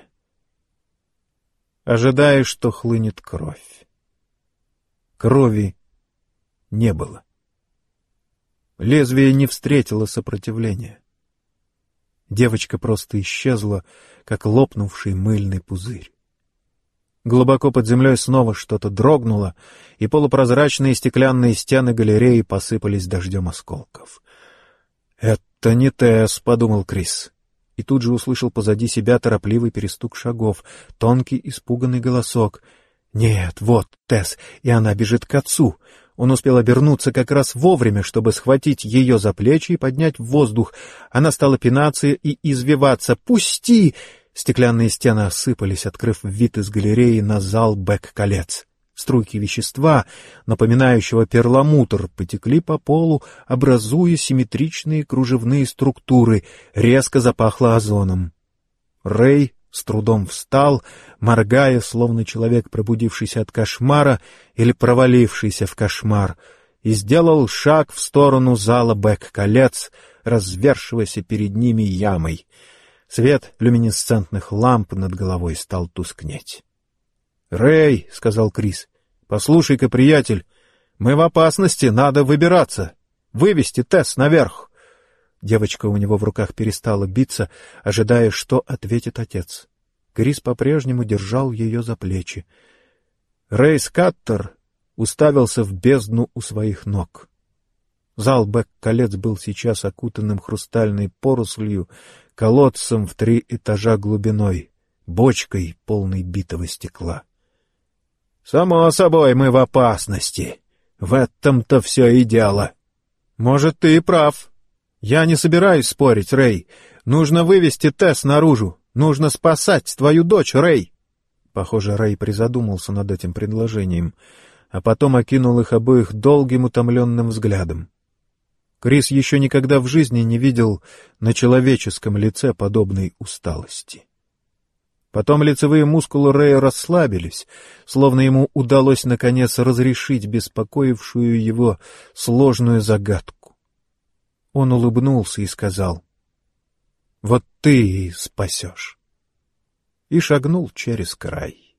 ожидая, что хлынет кровь. Крови не было. Лезвие не встретило сопротивления. Девочка просто исчезла, как лопнувший мыльный пузырь. Глубоко под землей снова что-то дрогнуло, и полупрозрачные стеклянные стены галереи посыпались дождем осколков. «Это не Тесс», — подумал Крис. И тут же услышал позади себя торопливый перестук шагов, тонкий испуганный голосок. «Нет, вот Тесс, и она бежит к отцу». Он успел обернуться как раз вовремя, чтобы схватить ее за плечи и поднять в воздух. Она стала пинаться и извиваться. «Пусти!» Стеклянные стены осыпались, открыв вид из галереи на зал Бек-колец. Струйки вещества, напоминающего перламутр, потекли по полу, образуя симметричные кружевные структуры. Резко запахло озоном. Рэй с трудом встал, моргая, словно человек, пробудившийся от кошмара или провалившийся в кошмар, и сделал шаг в сторону зала Бек-колец, развершегося перед ними ямой. Свет люминесцентных ламп над головой стал тускнеть. «Рэй», — сказал Крис, — «послушай-ка, приятель, мы в опасности, надо выбираться, вывести Тесс наверх». Девочка у него в руках перестала биться, ожидая, что ответит отец. Крис по-прежнему держал ее за плечи. Рэй Скаттер уставился в бездну у своих ног. Зал Бек-колец был сейчас окутанным хрустальной порослью, колодцем в 3 этажа глубиной, бочкой, полной битого стекла. — Само собой, мы в опасности. В этом-то все и дело. — Может, ты и прав. Я не собираюсь спорить, Рэй. Нужно вывести Тесс наружу. Нужно спасать твою дочь, Рэй. Похоже, Рэй призадумался над этим предложением, а потом окинул их обоих долгим утомленным взглядом. Крис еще никогда в жизни не видел на человеческом лице подобной усталости. Потом лицевые мускулы Рэя расслабились, словно ему удалось наконец разрешить беспокоившую его сложную загадку. Он улыбнулся и сказал: «Вот ты и спасешь», и шагнул через край.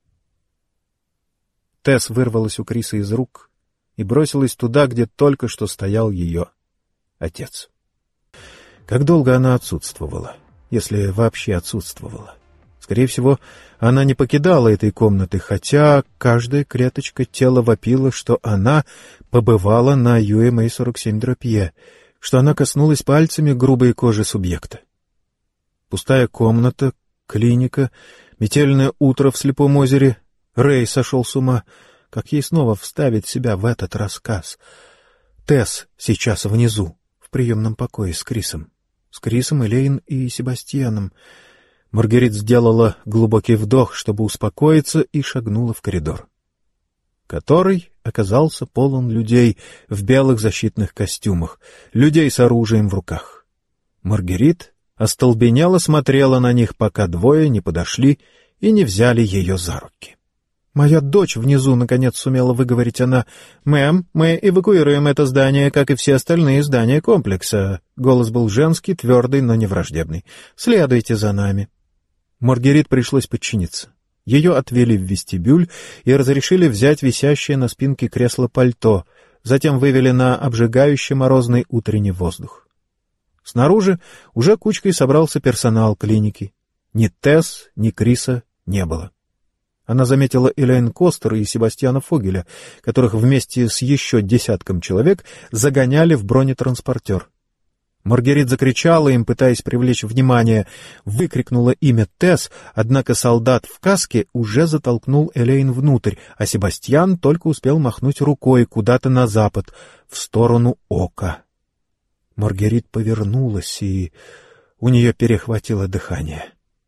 Тесс вырвалась у Криса из рук и бросилась туда, где только что стоял ее отец. Как долго она отсутствовала, если вообще отсутствовала? Скорее всего, она не покидала этой комнаты, хотя каждая клеточка тела вопила, что она побывала на UMA-47-Е, что она коснулась пальцами грубой кожи субъекта. Пустая комната, клиника, метельное утро в слепом озере. Рэй сошел с ума. Как ей снова вставить себя в этот рассказ? Тесс сейчас внизу, в приемном покое с Крисом. С Крисом, Элейн и Себастьяном. Маргарит сделала глубокий вдох, чтобы успокоиться, и шагнула в коридор, который оказался полон людей в белых защитных костюмах, людей с оружием в руках. Маргарит остолбенело смотрела на них, пока двое не подошли и не взяли ее за руки. «Моя дочь внизу», — наконец сумела выговорить она. «Мэм, мы эвакуируем это здание, как и все остальные здания комплекса». Голос был женский, твердый, но не враждебный. «Следуйте за нами». Маргарит пришлось подчиниться. Ее отвели в вестибюль и разрешили взять висящее на спинке кресло пальто, затем вывели на обжигающий морозный утренний воздух. Снаружи уже кучкой собрался персонал клиники. Ни Тесс, ни Криса не было. Она заметила Элейн Костер и Себастьяна Фогеля, которых вместе с еще десятком человек загоняли в бронетранспортер. Маргарит закричала им, пытаясь привлечь внимание, выкрикнула имя Тесс, однако солдат в каске уже затолкнул Элейн внутрь, а Себастьян только успел махнуть рукой куда-то на запад, в сторону Ока. Маргарит повернулась, и у нее перехватило дыхание.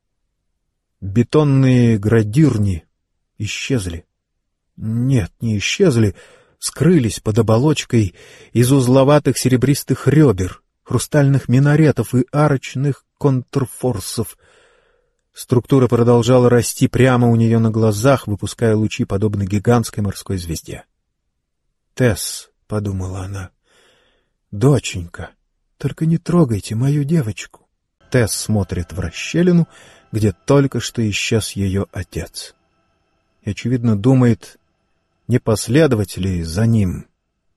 Бетонные градирни исчезли. Нет, не исчезли, скрылись под оболочкой из узловатых серебристых ребер, хрустальных минаретов и арочных контрфорсов. Структура продолжала расти прямо у нее на глазах, выпуская лучи, подобно гигантской морской звезде. «Тесс», — подумала она, — «доченька, только не трогайте мою девочку». Тесс смотрит в расщелину, где только что исчез ее отец. И, очевидно, думает, не последовать ли за ним.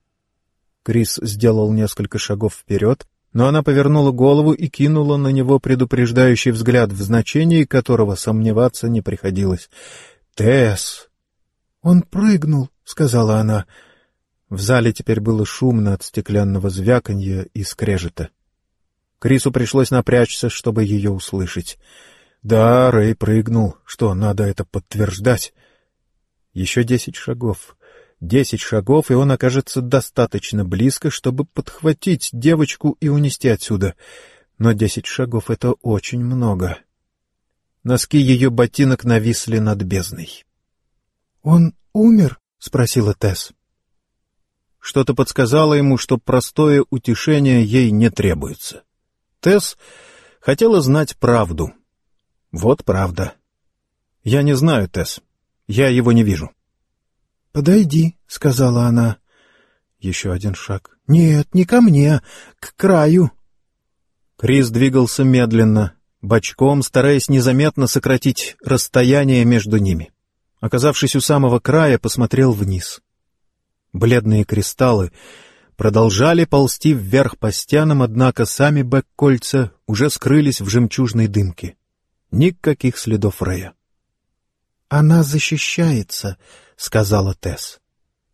Крис сделал несколько шагов вперед, но она повернула голову и кинула на него предупреждающий взгляд, в значении которого сомневаться не приходилось. «Тесс!» «Он прыгнул», — сказала она. В зале теперь было шумно от стеклянного звяканья и скрежета. Крису пришлось напрячься, чтобы ее услышать. «Да, Рэй прыгнул. Что, надо это подтверждать?» Еще 10 шагов. 10 шагов, и он окажется достаточно близко, чтобы подхватить девочку и унести отсюда. Но 10 шагов — это очень много. Носки ее ботинок нависли над бездной. «Он умер?» — спросила Тесс. Что-то подсказало ему, что простое утешение ей не требуется. Тесс хотела знать правду. Вот правда. «Я не знаю, Тесс. Я его не вижу». «Подойди», — сказала она. Еще один шаг. «Нет, не ко мне, к краю». Крис двигался медленно, бочком, стараясь незаметно сократить расстояние между ними. Оказавшись у самого края, посмотрел вниз. Бледные кристаллы продолжали ползти вверх по стенам, однако сами Бек-кольца уже скрылись в жемчужной дымке. Никаких следов Рэя. «Она защищается», — сказала Тесс.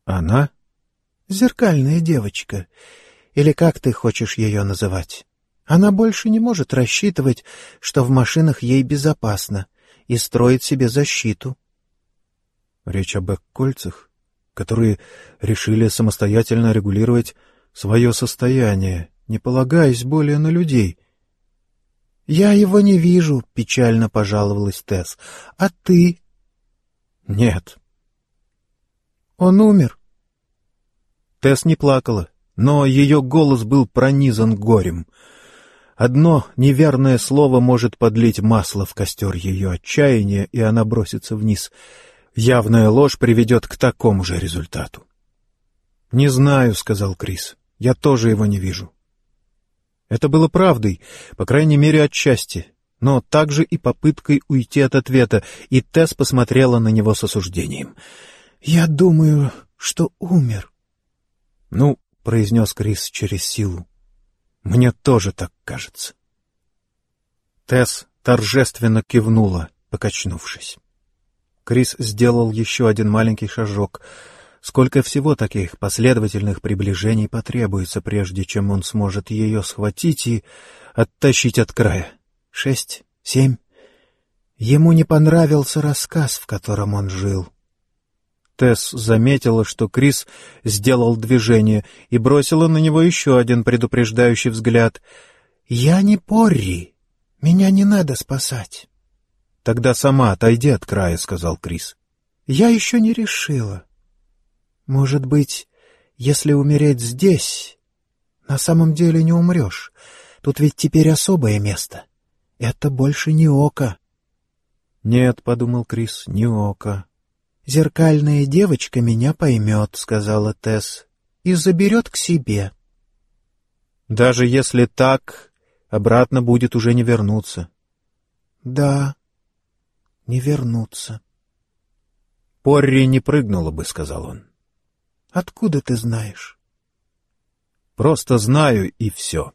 Она? Зеркальная девочка. Или как ты хочешь ее называть? Она больше не может рассчитывать, что в машинах ей безопасно, и строит себе защиту. Речь об эк-кольцах, которые решили самостоятельно регулировать свое состояние, не полагаясь более на людей. — Я его не вижу, — печально пожаловалась Тесс. — А ты? — Нет. — Он умер. Тесс не плакала, но ее голос был пронизан горем. Одно неверное слово может подлить масло в костер ее отчаяния, и она бросится вниз. Явная ложь приведет к такому же результату. — Не знаю, — сказал Крис. — Я тоже его не вижу. Это было правдой, по крайней мере, отчасти, но также и попыткой уйти от ответа, и Тесс посмотрела на него с осуждением. — Я думаю, что умер. — Ну, — произнес Крис через силу, — мне тоже так кажется. Тесс торжественно кивнула, покачнувшись. Крис сделал еще один маленький шажок. Сколько всего таких последовательных приближений потребуется, прежде чем он сможет ее схватить и оттащить от края? 6, 7. Ему не понравился рассказ, в котором он жил. Тесс заметила, что Крис сделал движение, и бросила на него еще один предупреждающий взгляд. «Я не Порри. Меня не надо спасать». «Тогда сама отойди от края», — сказал Крис. «Я еще не решила. Может быть, если умереть здесь, на самом деле не умрешь. Тут ведь теперь особое место. Это больше не око». «Нет», — подумал Крис, — «не око». «Зеркальная девочка меня поймет», — сказала Тесс, — «и заберет к себе». «Даже если так, обратно будет уже не вернуться». «Да, не вернуться». «Порри не прыгнула бы», — сказал он. «Откуда ты знаешь?» «Просто знаю, и все».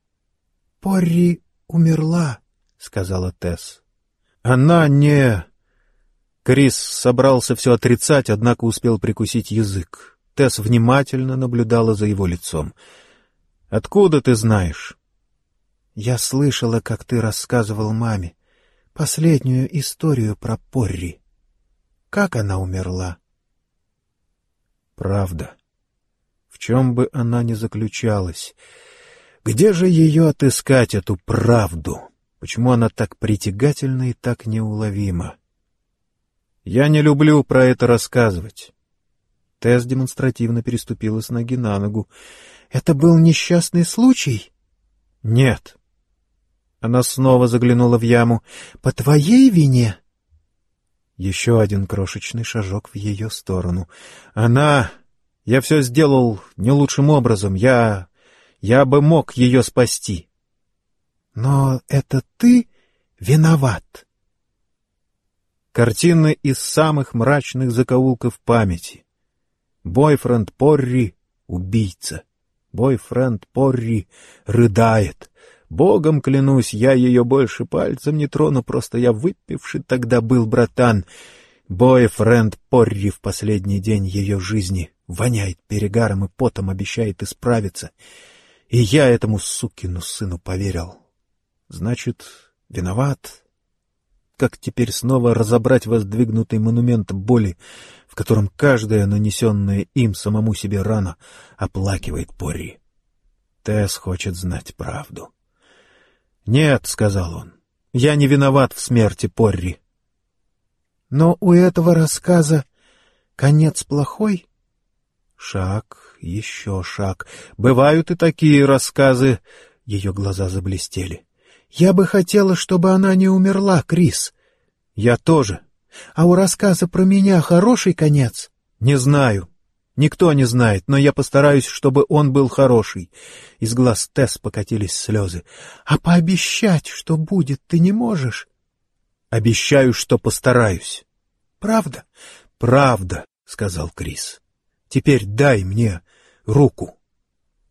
«Порри умерла», — сказала Тесс. «Она не...» Крис собрался все отрицать, однако успел прикусить язык. Тесс внимательно наблюдала за его лицом. «Откуда ты знаешь?» «Я слышала, как ты рассказывал маме последнюю историю про Порри. Как она умерла?» «Правда. В чем бы она ни заключалась. Где же ее отыскать, эту правду? Почему она так притягательна и так неуловима?» «Я не люблю про это рассказывать». Тесс демонстративно переступила с ноги на ногу. «Это был несчастный случай?» «Нет». Она снова заглянула в яму. «По твоей вине?» Еще один крошечный шажок в ее сторону. «Она... Я все сделал не лучшим образом. Я бы мог ее спасти». «Но это ты виноват». Картины из самых мрачных закоулков памяти. Бойфренд Порри — убийца. Бойфренд Порри рыдает. Богом клянусь, я ее больше пальцем не трону, просто я выпивший тогда был, братан. Бойфренд Порри в последний день ее жизни воняет перегаром и потом обещает исправиться. И я этому сукину сыну поверил. Значит, виноват. Как теперь снова разобрать воздвигнутый монумент боли, в котором каждая нанесенная им самому себе рана оплакивает Порри? Тесс хочет знать правду. «Нет», — сказал он, — «я не виноват в смерти Порри». «Но у этого рассказа конец плохой?» Шаг, еще шаг. Бывают и такие рассказы. Ее глаза заблестели. «Я бы хотела, чтобы она не умерла, Крис». «Я тоже». «А у рассказа про меня хороший конец?» «Не знаю. Никто не знает, но я постараюсь, чтобы он был хороший». Из глаз Тесс покатились слезы. «А пообещать, что будет, ты не можешь?» «Обещаю, что постараюсь». «Правда?» «Правда», — сказал Крис. «Теперь дай мне руку».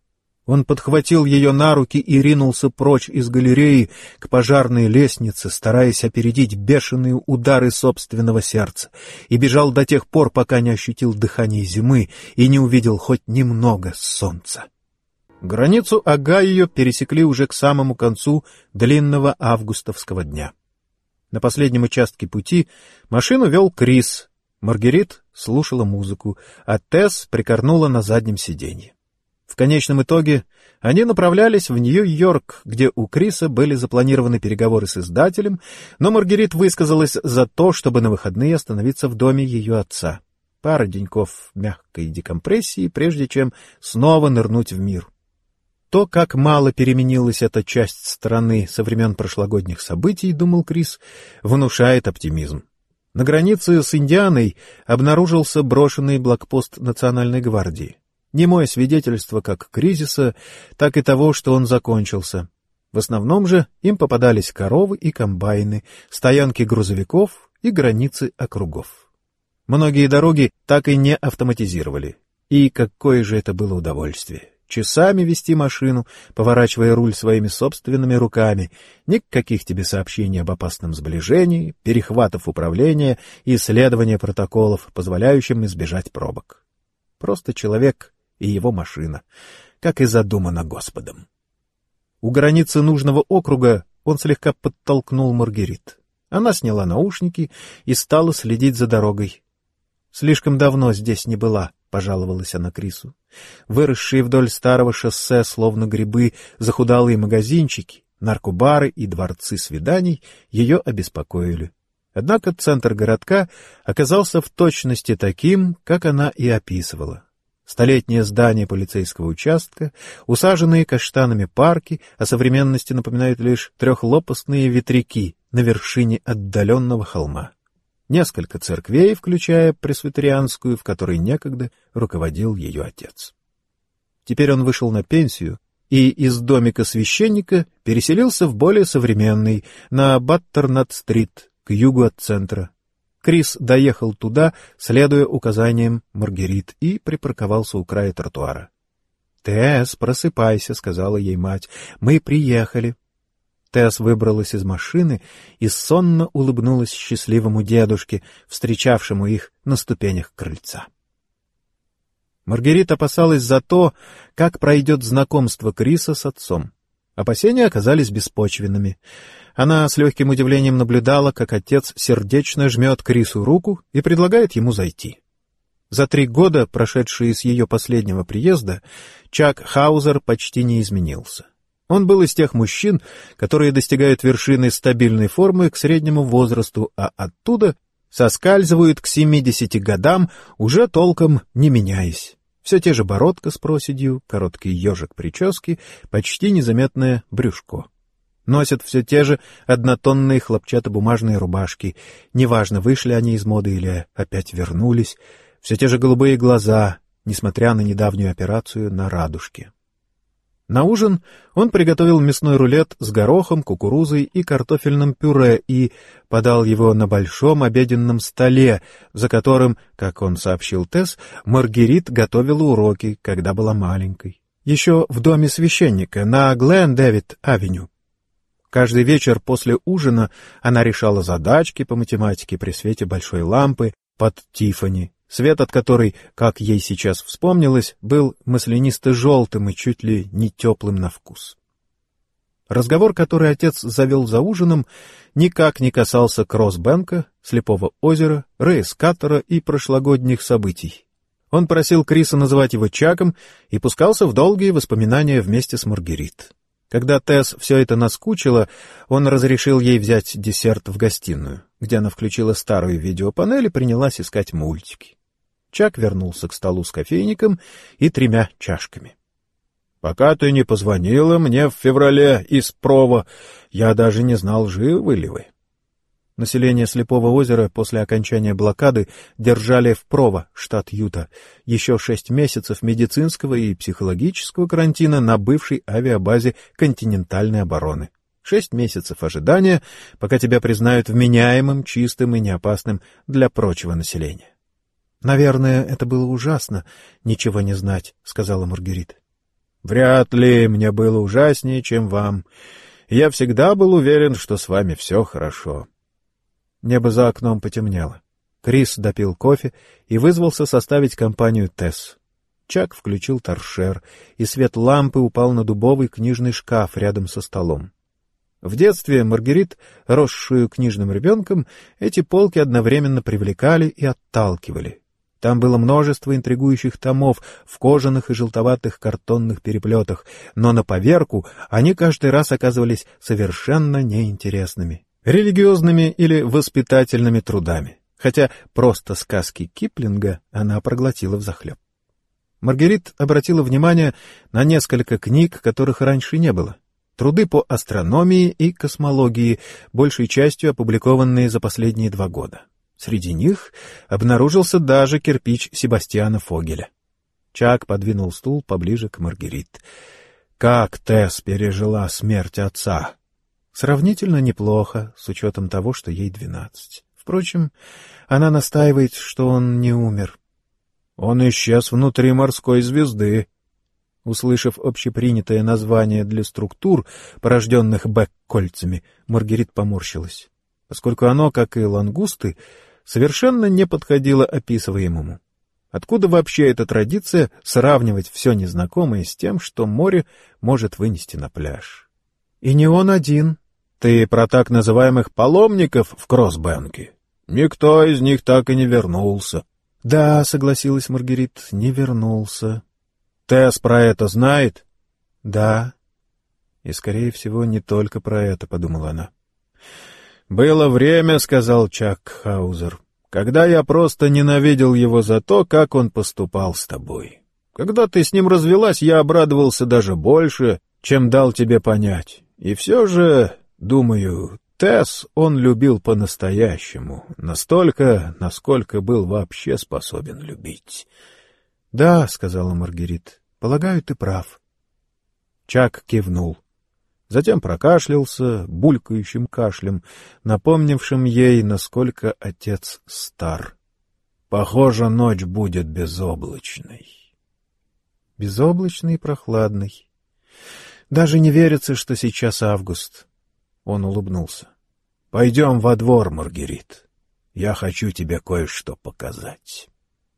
Он подхватил ее на руки и ринулся прочь из галереи к пожарной лестнице, стараясь опередить бешеные удары собственного сердца, и бежал до тех пор, пока не ощутил дыхание зимы и не увидел хоть немного солнца. Границу Огайо пересекли уже к самому концу длинного августовского дня. На последнем участке пути машину вел Крис. Маргерит слушала музыку, а Тесс прикорнула на заднем сиденье. В конечном итоге они направлялись в Нью-Йорк, где у Криса были запланированы переговоры с издателем, но Маргерит высказалась за то, чтобы на выходные остановиться в доме ее отца. Пара деньков мягкой декомпрессии, прежде чем снова нырнуть в мир. То, как мало переменилась эта часть страны со времен прошлогодних событий, думал Крис, внушает оптимизм. На границе с Индианой обнаружился брошенный блокпост Национальной гвардии. Немое свидетельство как кризиса, так и того, что он закончился. В основном же им попадались коровы и комбайны, стоянки грузовиков и границы округов. Многие дороги так и не автоматизировали. И какое же это было удовольствие! Часами вести машину, поворачивая руль своими собственными руками, никаких тебе сообщений об опасном сближении, перехватов управления и исследования протоколов, позволяющим избежать пробок. Просто человек и его машина, как и задумано Господом. У границы нужного округа он слегка подтолкнул Маргерит. Она сняла наушники и стала следить за дорогой. «Слишком давно здесь не была», — пожаловалась она Крису. Выросшие вдоль старого шоссе, словно грибы, захудалые магазинчики, наркобары и дворцы свиданий ее обеспокоили. Однако центр городка оказался в точности таким, как она и описывала. Столетнее здание полицейского участка, усаженные каштанами парки, о современности напоминают лишь трехлопастные ветряки на вершине отдаленного холма. Несколько церквей, включая пресвитерианскую, в которой некогда руководил ее отец. Теперь он вышел на пенсию и из домика священника переселился в более современный, на Баттернат-стрит, к югу от центра. Крис доехал туда, следуя указаниям Маргерит, и припарковался у края тротуара. «Тесс, просыпайся», — сказала ей мать, — «мы приехали». Тесс выбралась из машины и сонно улыбнулась счастливому дедушке, встречавшему их на ступенях крыльца. Маргерит опасалась за то, как пройдет знакомство Криса с отцом. Опасения оказались беспочвенными. Она с легким удивлением наблюдала, как отец сердечно жмет Крису руку и предлагает ему зайти. За 3 года, прошедшие с ее последнего приезда, Чак Хаузер почти не изменился. Он был из тех мужчин, которые достигают вершины стабильной формы к среднему возрасту, а оттуда соскальзывают к 70 годам, уже толком не меняясь. Все те же бородка с проседью, короткий ежик прически, почти незаметное брюшко. Носят все те же однотонные хлопчатобумажные рубашки. Неважно, вышли они из моды или опять вернулись. Все те же голубые глаза, несмотря на недавнюю операцию на радужке. На ужин он приготовил мясной рулет с горохом, кукурузой и картофельным пюре и подал его на большом обеденном столе, за которым, как он сообщил Тесс, Маргерит готовила уроки, когда была маленькой. Еще в доме священника на Глен-Дэвид-авеню. Каждый вечер после ужина она решала задачки по математике при свете большой лампы под Тиффани, свет от которой, как ей сейчас вспомнилось, был маслянисто-желтым и чуть ли не теплым на вкус. Разговор, который отец завел за ужином, никак не касался Кроссбэнка, Слепого озера, Рэя Скаттера и прошлогодних событий. Он просил Криса называть его Чаком и пускался в долгие воспоминания вместе с Маргерит. Когда Тесс все это наскучило, он разрешил ей взять десерт в гостиную, где она включила старую видеопанель и принялась искать мультики. Чак вернулся к столу с кофейником и 3 чашками. — Пока ты не позвонила мне в феврале из Прово, я даже не знал, живы ли вы. Население Слепого озера после окончания блокады держали в Прово, штат Юта, еще 6 месяцев медицинского и психологического карантина на бывшей авиабазе континентальной обороны. 6 месяцев ожидания, пока тебя признают вменяемым, чистым и неопасным для прочего населения. — Наверное, это было ужасно, ничего не знать, — сказала Маргерит. Вряд ли мне было ужаснее, чем вам. Я всегда был уверен, что с вами все хорошо. Небо за окном потемнело. Крис допил кофе и вызвался составить компанию Тесс. Чак включил торшер, и свет лампы упал на дубовый книжный шкаф рядом со столом. В детстве Маргарит, росшую книжным ребенком, эти полки одновременно привлекали и отталкивали. Там было множество интригующих томов в кожаных и желтоватых картонных переплетах, но на поверку они каждый раз оказывались совершенно неинтересными, религиозными или воспитательными трудами, хотя просто сказки Киплинга она проглотила взахлеб. Маргарит обратила внимание на несколько книг, которых раньше не было. Труды по астрономии и космологии, большей частью опубликованные за последние 2 года. Среди них обнаружился даже кирпич Себастьяна Фогеля. Чак подвинул стул поближе к Маргарит. «Как Тесс пережила смерть отца?» «Сравнительно неплохо, с учетом того, что ей 12. Впрочем, она настаивает, что он не умер». «Он исчез внутри морской звезды». Услышав общепринятое название для структур, порожденных Бэк-кольцами, Маргарит поморщилась, поскольку оно, как и лангусты, совершенно не подходило описываемому. Откуда вообще эта традиция сравнивать все незнакомое с тем, что море может вынести на пляж? И не он один. Ты про так называемых паломников в Кроссбенке? Никто из них так и не вернулся. Да, согласилась Маргарит, не вернулся. Тесс про это знает? Да. И, скорее всего, не только про это, подумала она. «Было время, — сказал Чак Хаузер, — когда я просто ненавидел его за то, как он поступал с тобой. Когда ты с ним развелась, я обрадовался даже больше, чем дал тебе понять. И все же, думаю, Тесс он любил по-настоящему, настолько, насколько был вообще способен любить». «Да, — сказала Маргарит, — полагаю, ты прав». Чак кивнул. Затем прокашлялся булькающим кашлем, напомнившим ей, насколько отец стар. «Похоже, ночь будет безоблачной». Безоблачной и прохладной. Даже не верится, что сейчас август. Он улыбнулся. «Пойдем во двор, Маргарит. Я хочу тебе кое-что показать».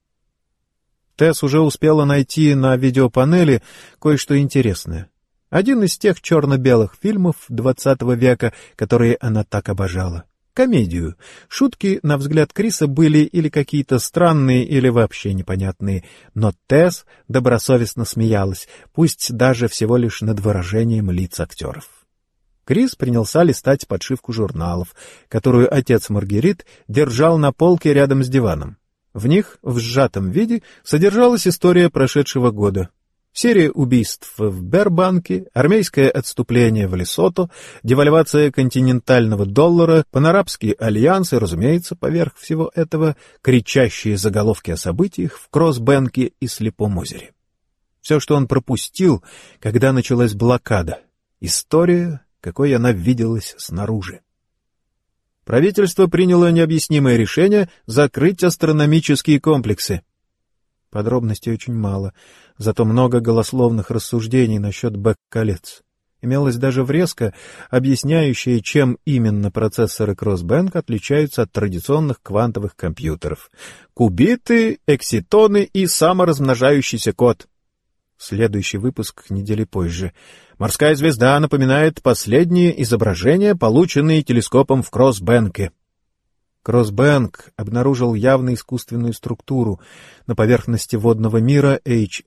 Тесс уже успела найти на видеопанели кое-что интересное. Один из тех черно-белых фильмов XX века, которые она так обожала. Комедию. Шутки, на взгляд Криса, были или какие-то странные, или вообще непонятные. Но Тесс добросовестно смеялась, пусть даже всего лишь над выражением лиц актеров. Крис принялся листать подшивку журналов, которую отец Маргарит держал на полке рядом с диваном. В них, в сжатом виде, содержалась история прошедшего года. Серия убийств в Бербанке, армейское отступление в Лесото, девальвация континентального доллара, панарабский альянс и, разумеется, поверх всего этого, кричащие заголовки о событиях в Кроссбенке и Слепом озере. Все, что он пропустил, когда началась блокада. История, какой она виделась снаружи. Правительство приняло необъяснимое решение закрыть астрономические комплексы. Подробностей очень мало, зато много голословных рассуждений насчет Бэк-колец. Имелась даже врезка, объясняющая, чем именно процессоры Кроссбенк отличаются от традиционных квантовых компьютеров. Кубиты, экситоны и саморазмножающийся код. Следующий выпуск недели позже. Морская звезда напоминает последние изображения, полученные телескопом в Кроссбенке. Кроссбенк обнаружил явно искусственную структуру на поверхности водного мира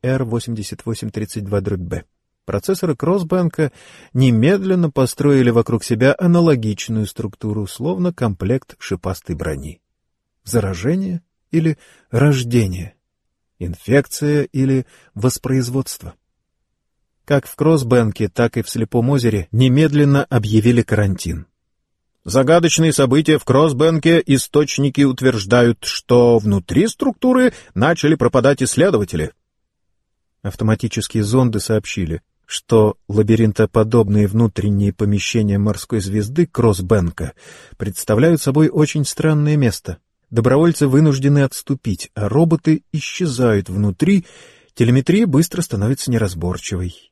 HR8832-B. Процессоры Кроссбенка немедленно построили вокруг себя аналогичную структуру, словно комплект шипастой брони. Заражение или рождение? Инфекция или воспроизводство? Как в Кроссбенке, так и в Слепом озере немедленно объявили карантин. Загадочные события в Кроссбенке источники утверждают, что внутри структуры начали пропадать исследователи. Автоматические зонды сообщили, что лабиринтоподобные внутренние помещения морской звезды Кроссбенка представляют собой очень странное место. Добровольцы вынуждены отступить, а роботы исчезают внутри, телеметрия быстро становится неразборчивой.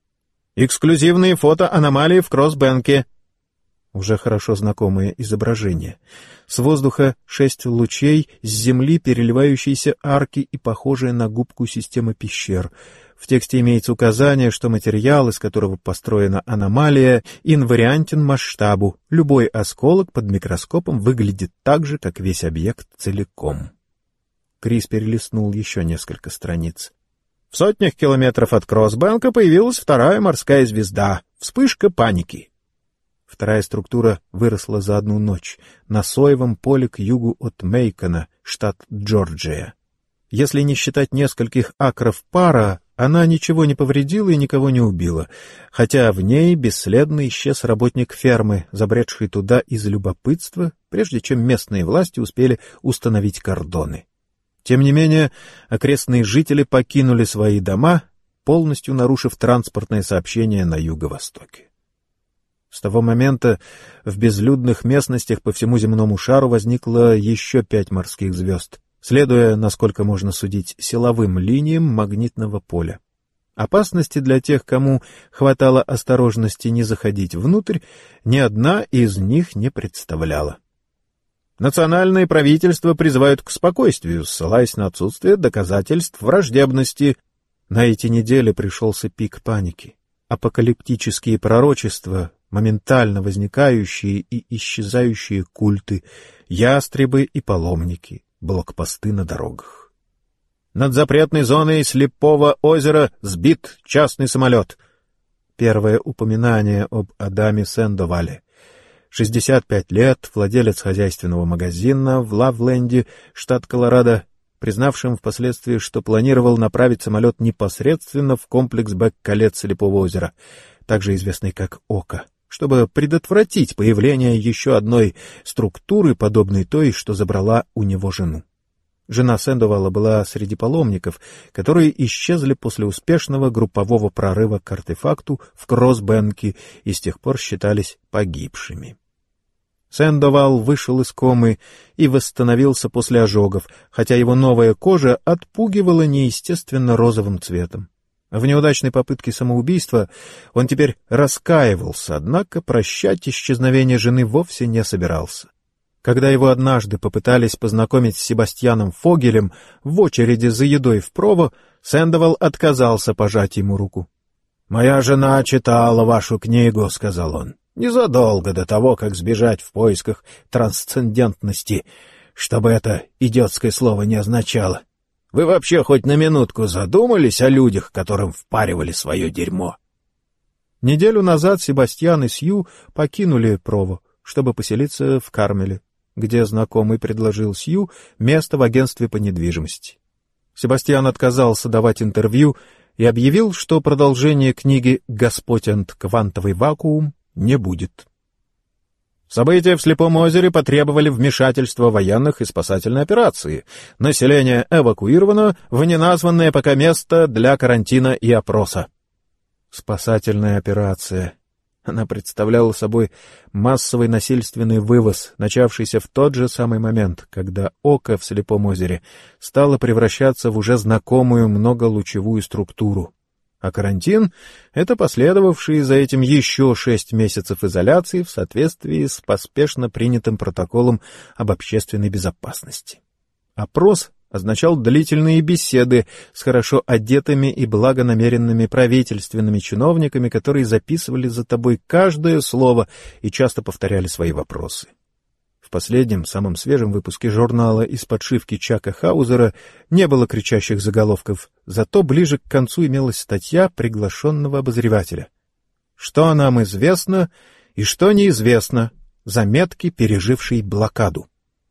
Эксклюзивные фото аномалии в Кроссбенке. Уже хорошо знакомое изображение. С воздуха 6 лучей, с земли переливающиеся арки и похожая на губку система пещер. В тексте имеется указание, что материал, из которого построена аномалия, инвариантен масштабу. Любой осколок под микроскопом выглядит так же, как весь объект целиком. Крис перелистнул еще несколько страниц. В сотнях километров от Кроссбенка появилась вторая морская звезда. Вспышка паники. Вторая структура выросла за одну ночь на соевом поле к югу от Мейкона, штат Джорджия. Если не считать нескольких акров пара, она ничего не повредила и никого не убила, хотя в ней бесследно исчез работник фермы, забредший туда из любопытства, прежде чем местные власти успели установить кордоны. Тем не менее, окрестные жители покинули свои дома, полностью нарушив транспортное сообщение на юго-востоке. С того момента в безлюдных местностях по всему земному шару возникло еще 5 морских звезд, следуя, насколько можно судить, силовым линиям магнитного поля. Опасности для тех, кому хватало осторожности не заходить внутрь, ни одна из них не представляла. Национальные правительства призывают к спокойствию, ссылаясь на отсутствие доказательств враждебности. На эти недели пришелся пик паники. Апокалиптические пророчества, моментально возникающие и исчезающие культы, ястребы и паломники, блокпосты на дорогах. Над запретной зоной Слепого озера сбит частный самолет. Первое упоминание об Адаме Сэндовале. 65 лет, владелец хозяйственного магазина в Лавленде, штат Колорадо, признавшим впоследствии, что планировал направить самолет непосредственно в комплекс Бэк-колец Слепого озера, также известный как Ока, чтобы предотвратить появление еще одной структуры, подобной той, что забрала у него жену. Жена Сэндовала была среди паломников, которые исчезли после успешного группового прорыва к артефакту в Кроссбенке и с тех пор считались погибшими. Сэндовал вышел из комы и восстановился после ожогов, хотя его новая кожа отпугивала неестественно розовым цветом. В неудачной попытке самоубийства он теперь раскаивался, однако прощать исчезновение жены вовсе не собирался. Когда его однажды попытались познакомить с Себастьяном Фогелем в очереди за едой в Прово, Сэндовал отказался пожать ему руку. «Моя жена читала вашу книгу», — сказал он, — «незадолго до того, как сбежать в поисках трансцендентности, чтобы это идиотское слово не означало. Вы вообще хоть на минутку задумались о людях, которым впаривали свое дерьмо?» Неделю назад Себастьян и Сью покинули Прово, чтобы поселиться в Кармеле, где знакомый предложил Сью место в агентстве по недвижимости. Себастьян отказался давать интервью и объявил, что продолжение книги «Господь and квантовый вакуум» не будет. События в Слепом озере потребовали вмешательства военных и спасательной операции. Население эвакуировано в неназванное пока место для карантина и опроса. Спасательная операция. Она представляла собой массовый насильственный вывоз, начавшийся в тот же самый момент, когда Ока в Слепом озере стало превращаться в уже знакомую многолучевую структуру. А карантин — это последовавшие за этим еще 6 месяцев изоляции в соответствии с поспешно принятым протоколом об общественной безопасности. Опрос означал длительные беседы с хорошо одетыми и благонамеренными правительственными чиновниками, которые записывали за тобой каждое слово и часто повторяли свои вопросы. В последнем, самом свежем выпуске журнала из подшивки Чака Хаузера не было кричащих заголовков, зато ближе к концу имелась статья приглашенного обозревателя. «Что нам известно и что неизвестно. Заметки, пережившей блокаду».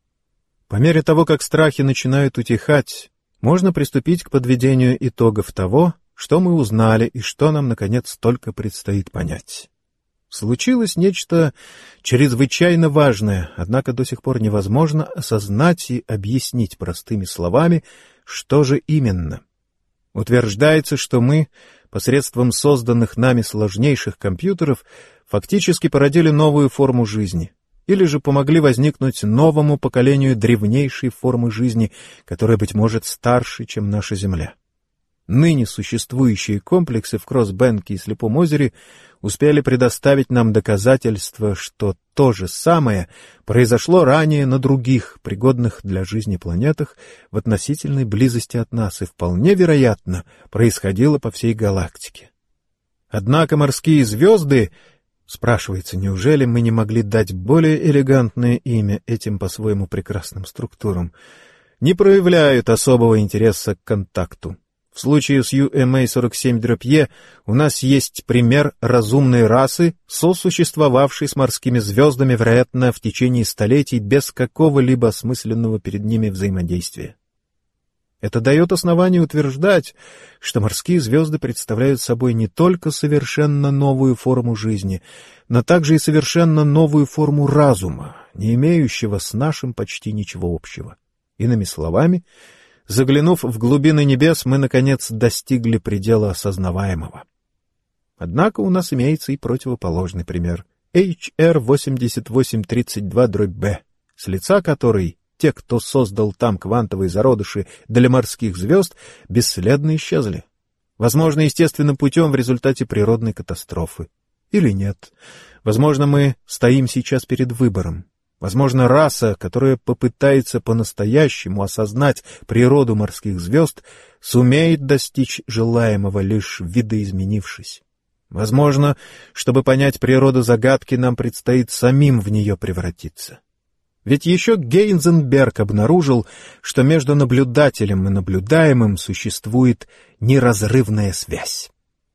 По мере того, как страхи начинают утихать, можно приступить к подведению итогов того, что мы узнали и что нам, наконец, только предстоит понять. Случилось нечто чрезвычайно важное, однако до сих пор невозможно осознать и объяснить простыми словами, что же именно. Утверждается, что мы, посредством созданных нами сложнейших компьютеров, фактически породили новую форму жизни, или же помогли возникнуть новому поколению древнейшей формы жизни, которая, быть может, старше, чем наша Земля. ныне существующие комплексы в Кросс-Бенке и Слепом озере успели предоставить нам доказательства, что то же самое произошло ранее на других, пригодных для жизни планетах в относительной близости от нас и вполне вероятно происходило по всей галактике. Однако морские звезды, спрашивается, неужели мы не могли дать более элегантное имя этим по-своему прекрасным структурам, не проявляют особого интереса к контакту. В случае с UMA-47-E у нас есть пример разумной расы, сосуществовавшей с морскими звездами, вероятно, в течение столетий без какого-либо осмысленного перед ними взаимодействия. Это дает основание утверждать, что морские звезды представляют собой не только совершенно новую форму жизни, но также и совершенно новую форму разума, не имеющего с нашим почти ничего общего. Иными словами, заглянув в глубины небес, мы, наконец, достигли предела осознаваемого. Однако у нас имеется и противоположный пример — HR-8832-B, с лица которой те, кто создал там квантовые зародыши для морских звезд, бесследно исчезли. Возможно, естественным путем в результате природной катастрофы. Или нет. Возможно, мы стоим сейчас перед выбором. Возможно, раса, которая попытается по-настоящему осознать природу морских звезд, сумеет достичь желаемого, лишь видоизменившись. Возможно, чтобы понять природу загадки, нам предстоит самим в нее превратиться. Ведь еще Гейзенберг обнаружил, что между наблюдателем и наблюдаемым существует неразрывная связь.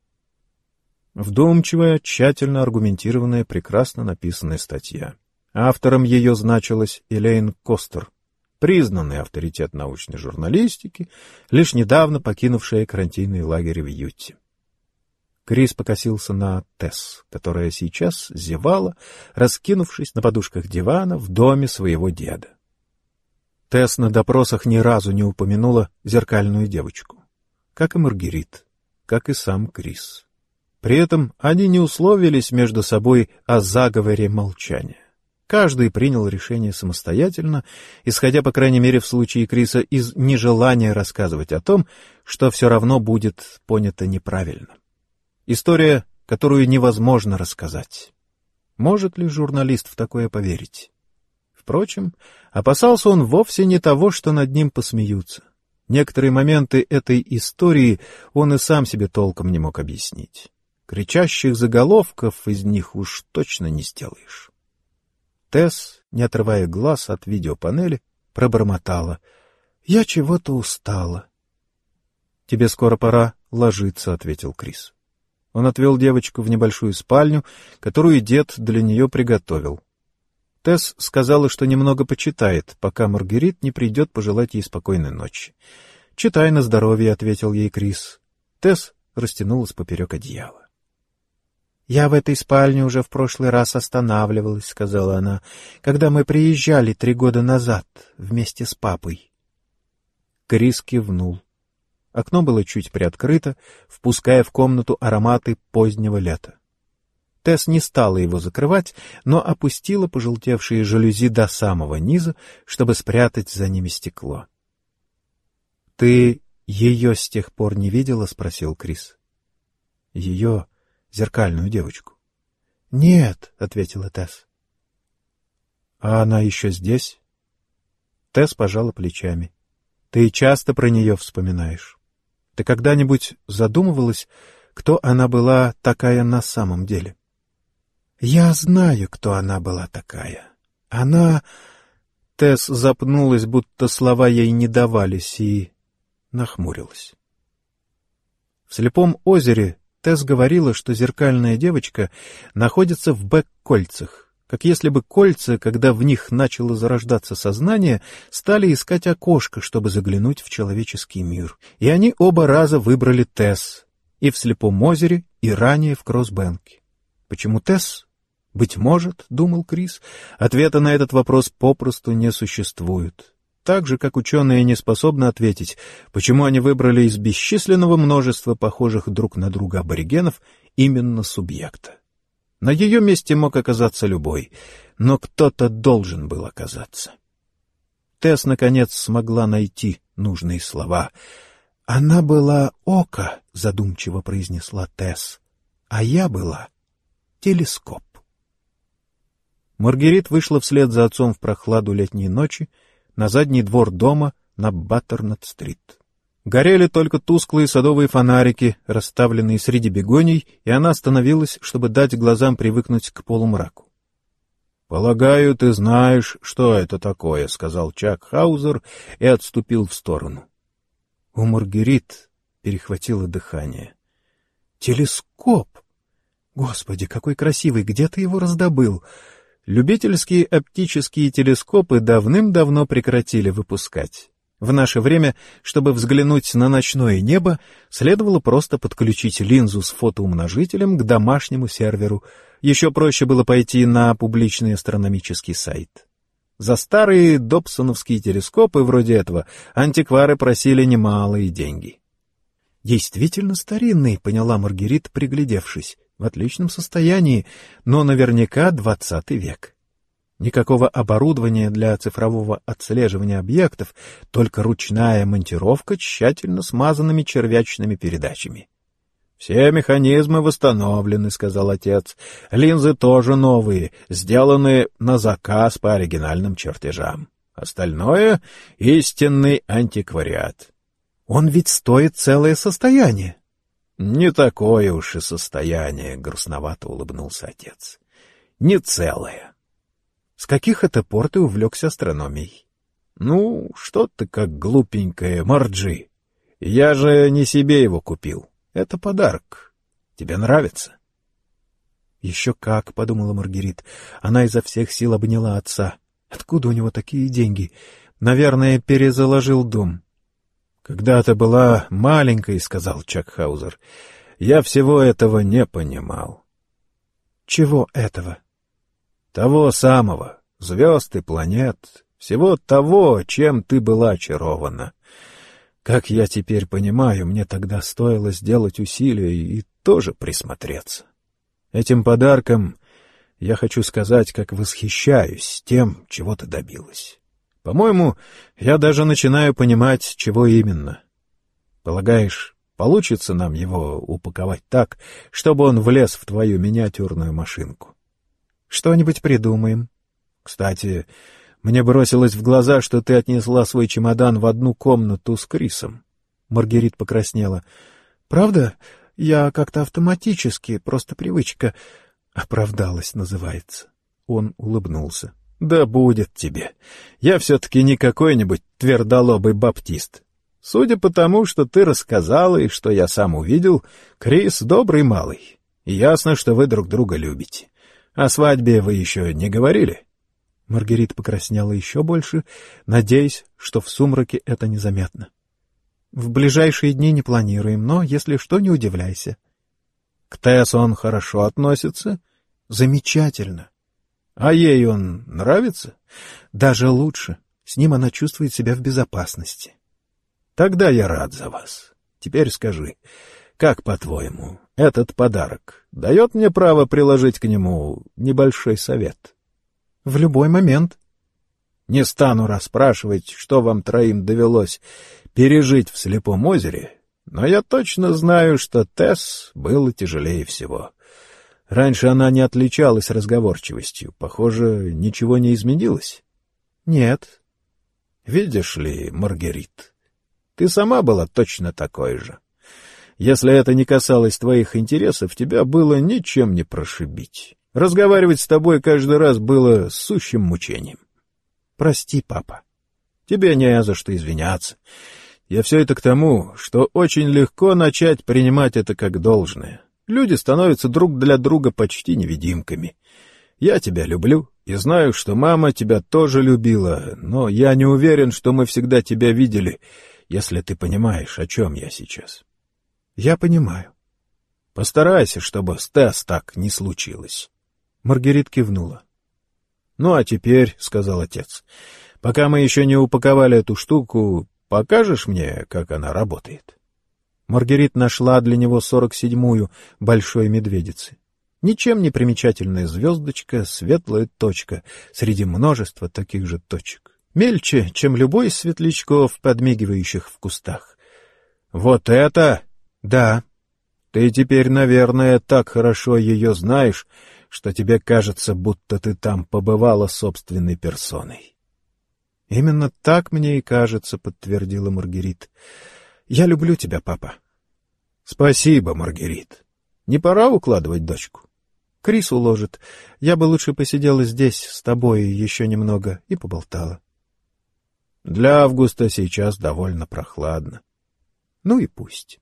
Вдумчивая, тщательно аргументированная, прекрасно написанная статья. Автором ее значилась Элейн Костер, признанный авторитет научной журналистики, лишь недавно покинувшая карантинный лагерь в Юте. Крис покосился на Тесс, которая сейчас зевала, раскинувшись на подушках дивана в доме своего деда. Тесс на допросах ни разу не упомянула зеркальную девочку, как и Маргерит, как и сам Крис. При этом они не условились между собой о заговоре молчания. Каждый принял решение самостоятельно, исходя, по крайней мере, в случае Криса, из нежелания рассказывать о том, что все равно будет понято неправильно. История, которую невозможно рассказать. Может ли журналист в такое поверить? Впрочем, опасался он вовсе не того, что над ним посмеются. Некоторые моменты этой истории он и сам себе толком не мог объяснить. Кричащих заголовков из них уж точно не сделаешь. Тесс, не отрывая глаз от видеопанели, пробормотала: «Я чего-то устала». «Тебе скоро пора ложиться», — ответил Крис. Он отвел девочку в небольшую спальню, которую дед для нее приготовил. Тесс сказала, что немного почитает, пока Маргерит не придет пожелать ей спокойной ночи. «Читай на здоровье», — ответил ей Крис. Тесс растянулась поперек одеяла. «Я в этой спальне уже в прошлый раз останавливалась», — сказала она, — «когда мы приезжали 3 года назад вместе с папой». Крис кивнул. Окно было чуть приоткрыто, впуская в комнату ароматы позднего лета. Тесс не стала его закрывать, но опустила пожелтевшие жалюзи до самого низа, чтобы спрятать за ними стекло. — Ты ее с тех пор не видела? — спросил Крис. — Ее, зеркальную девочку. — Нет, — ответила Тесс. — А она еще здесь? Тесс пожала плечами. — Ты часто про нее вспоминаешь? Ты когда-нибудь задумывалась, кто она была такая на самом деле? — Я знаю, кто она была такая. Она... Тесс запнулась, будто слова ей не давались, и нахмурилась. В Слепом озере Тесс говорила, что зеркальная девочка находится в Бэк-кольцах, как если бы кольца, когда в них начало зарождаться сознание, стали искать окошко, чтобы заглянуть в человеческий мир. И они оба раза выбрали Тесс, и в Слепом озере, и ранее в Кросс-Бенке. Почему Тесс? Быть может, — думал Крис, — ответа на этот вопрос попросту не существует. Так же, как ученые не способны ответить, почему они выбрали из бесчисленного множества похожих друг на друга аборигенов именно субъекта. На ее месте мог оказаться любой, но кто-то должен был оказаться. Тесс, наконец, смогла найти нужные слова. Она была око, задумчиво произнесла Тесс, а я была телескоп. Маргерит вышла вслед за отцом в прохладу летней ночи на задний двор дома на Баттернат-стрит. Горели только тусклые садовые фонарики, расставленные среди бегоний, и она остановилась, чтобы дать глазам привыкнуть к полумраку. — Полагаю, ты знаешь, что это такое, — сказал Чак Хаузер и отступил в сторону. У Маргерит перехватило дыхание. — Телескоп! Господи, какой красивый! Где ты его раздобыл? Любительские оптические телескопы давным-давно прекратили выпускать. В наше время, чтобы взглянуть на ночное небо, следовало просто подключить линзу с фотоумножителем к домашнему серверу. Еще проще было пойти на публичный астрономический сайт. За старые добсоновские телескопы вроде этого антиквары просили немалые деньги. «Действительно старинный», — поняла Маргерит, приглядевшись. «В отличном состоянии, но наверняка 20 век». Никакого оборудования для цифрового отслеживания объектов, только ручная монтировка тщательно смазанными червячными передачами. — Все механизмы восстановлены, — сказал отец. — Линзы тоже новые, сделаны на заказ по оригинальным чертежам. Остальное — истинный антиквариат. — Он ведь стоит целое состояние. — Не такое уж и состояние, — грустновато улыбнулся отец. — Не целое. С каких это пор ты увлекся астрономией? — Ну, что ты как глупенькая, Марджи. Я же не себе его купил. Это подарок. Тебе нравится? — Еще как, — подумала Маргерит. Она изо всех сил обняла отца. Откуда у него такие деньги? Наверное, перезаложил дом. — Когда ты была маленькой, — сказал Чак Хаузер, — я всего этого не понимал. — Чего этого? Того самого, звезд и планет, всего того, чем ты была очарована. Как я теперь понимаю, мне тогда стоило сделать усилие и тоже присмотреться. Этим подарком я хочу сказать, как восхищаюсь тем, чего ты добилась. По-моему, я даже начинаю понимать, чего именно. Полагаешь, получится нам его упаковать так, чтобы он влез в твою миниатюрную машинку? Что-нибудь придумаем. Кстати, мне бросилось в глаза, что ты отнесла свой чемодан в одну комнату с Крисом. Маргерит покраснела. Правда? Я как-то автоматически, просто привычка. Оправдалась, называется. Он улыбнулся. Да будет тебе. Я все-таки не какой-нибудь твердолобый баптист. Судя по тому, что ты рассказала и что я сам увидел, Крис добрый малый. И ясно, что вы друг друга любите. О свадьбе вы еще не говорили? Маргерит покраснела еще больше, надеясь, что в сумраке это незаметно. В ближайшие дни не планируем, но, если что, не удивляйся. К Тесс он хорошо относится? Замечательно. А ей он нравится? Даже лучше. С ним она чувствует себя в безопасности. Тогда я рад за вас. Теперь скажи, как, по-твоему, этот подарок дает мне право приложить к нему небольшой совет? В любой момент. Не стану расспрашивать, что вам троим довелось пережить в Слепом озере, но я точно знаю, что Тесс было тяжелее всего. Раньше она не отличалась разговорчивостью. Похоже, ничего не изменилось? Нет. Видишь ли, Маргерит, ты сама была точно такой же. Если это не касалось твоих интересов, тебя было ничем не прошибить. Разговаривать с тобой каждый раз было сущим мучением. Прости, папа. Тебе не за что извиняться. Я все это к тому, что очень легко начать принимать это как должное. Люди становятся друг для друга почти невидимками. Я тебя люблю и знаю, что мама тебя тоже любила, но я не уверен, что мы всегда тебя видели, если ты понимаешь, о чем я сейчас. Я понимаю. Постарайся, чтобы с Тесс так не случилось. Маргерит кивнула. — Ну, а теперь, — сказал отец, — пока мы еще не упаковали эту штуку, покажешь мне, как она работает? Маргерит нашла для него 47-ю большой медведицы. Ничем не примечательная звездочка, светлая точка среди множества таких же точек. Мельче, чем любой из светлячков, подмигивающих в кустах. Вот это? Да. Ты теперь, наверное, так хорошо ее знаешь, что тебе кажется, будто ты там побывала собственной персоной. Именно так мне и кажется, подтвердила Маргерит. Я люблю тебя, папа. Спасибо, Маргерит. Не пора укладывать дочку? Крис уложит. Я бы лучше посидела здесь с тобой еще немного и поболтала. Для августа сейчас довольно прохладно. Ну и пусть.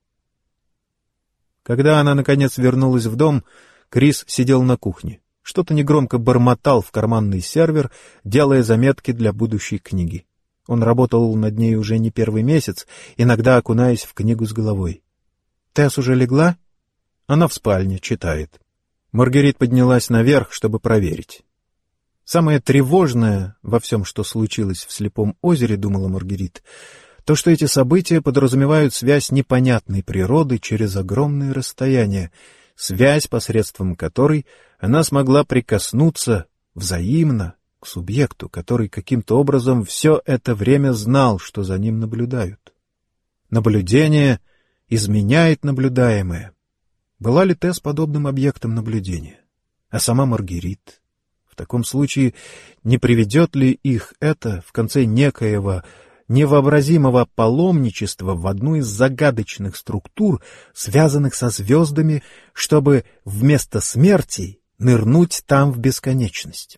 Когда она, наконец, вернулась в дом, Крис сидел на кухне. Что-то негромко бормотал в карманный сервер, делая заметки для будущей книги. Он работал над ней уже не первый месяц, иногда окунаясь в книгу с головой. «Тесс уже легла?» Она в спальне, читает. Маргерит поднялась наверх, чтобы проверить. Самое тревожное во всем, что случилось в Слепом озере, думала Маргерит, то, что эти события подразумевают связь непонятной природы через огромные расстояния, связь, посредством которой она смогла прикоснуться взаимно к субъекту, который каким-то образом все это время знал, что за ним наблюдают. Наблюдение изменяет наблюдаемое. Была ли Тесс подобным объектом наблюдения? А сама Маргерит? В таком случае не приведет ли их это в конце некоего невообразимого паломничества в одну из загадочных структур, связанных со звездами, чтобы вместо смерти нырнуть там в бесконечность?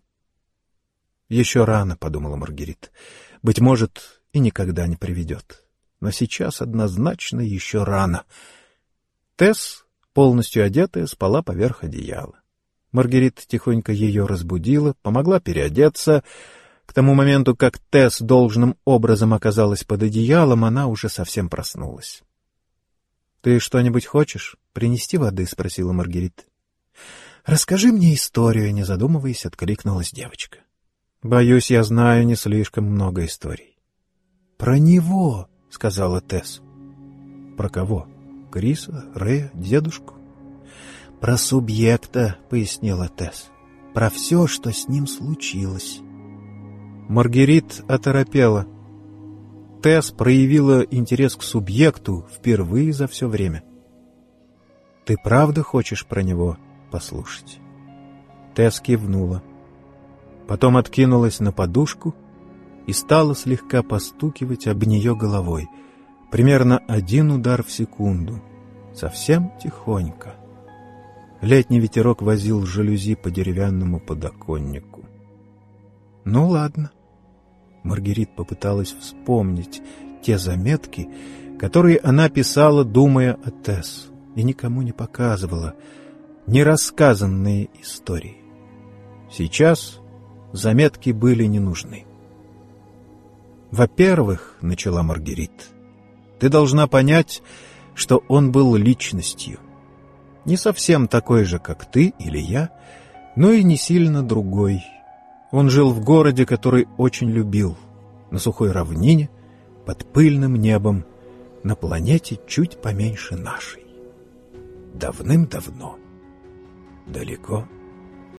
«Еще рано», — подумала Маргерит. «Быть может, и никогда не приведет. Но сейчас однозначно еще рано». Тесс, полностью одетая, спала поверх одеяла. Маргерит тихонько ее разбудила, помогла переодеться. К тому моменту, как Тесс должным образом оказалась под одеялом, она уже совсем проснулась. — Ты что-нибудь хочешь? Принести воды? — спросила Маргерит. — Расскажи мне историю, — не задумываясь, откликнулась девочка. — Боюсь, я знаю не слишком много историй. — Про него, — сказала Тесс. — Про кого? Криса, Рэя, дедушку? — Про субъекта, — пояснила Тесс. — Про все, что с ним случилось. Маргерит оторопела. Тесс проявила интерес к субъекту впервые за все время. — Ты правда хочешь про него послушать? Тесс кивнула. Потом откинулась на подушку и стала слегка постукивать об нее головой. Примерно 1 удар в секунду. Совсем тихонько. Летний ветерок возил жалюзи по деревянному подоконнику. «Ну ладно». Маргерит попыталась вспомнить те заметки, которые она писала, думая о Тесс, и никому не показывала, нерассказанные истории. Сейчас заметки были не нужны. «Во-первых, — начала Маргерит, — ты должна понять, что он был личностью. Не совсем такой же, как ты или я, но и не сильно другой. Он жил в городе, который очень любил, на сухой равнине, под пыльным небом, на планете чуть поменьше нашей. Давным-давно, далеко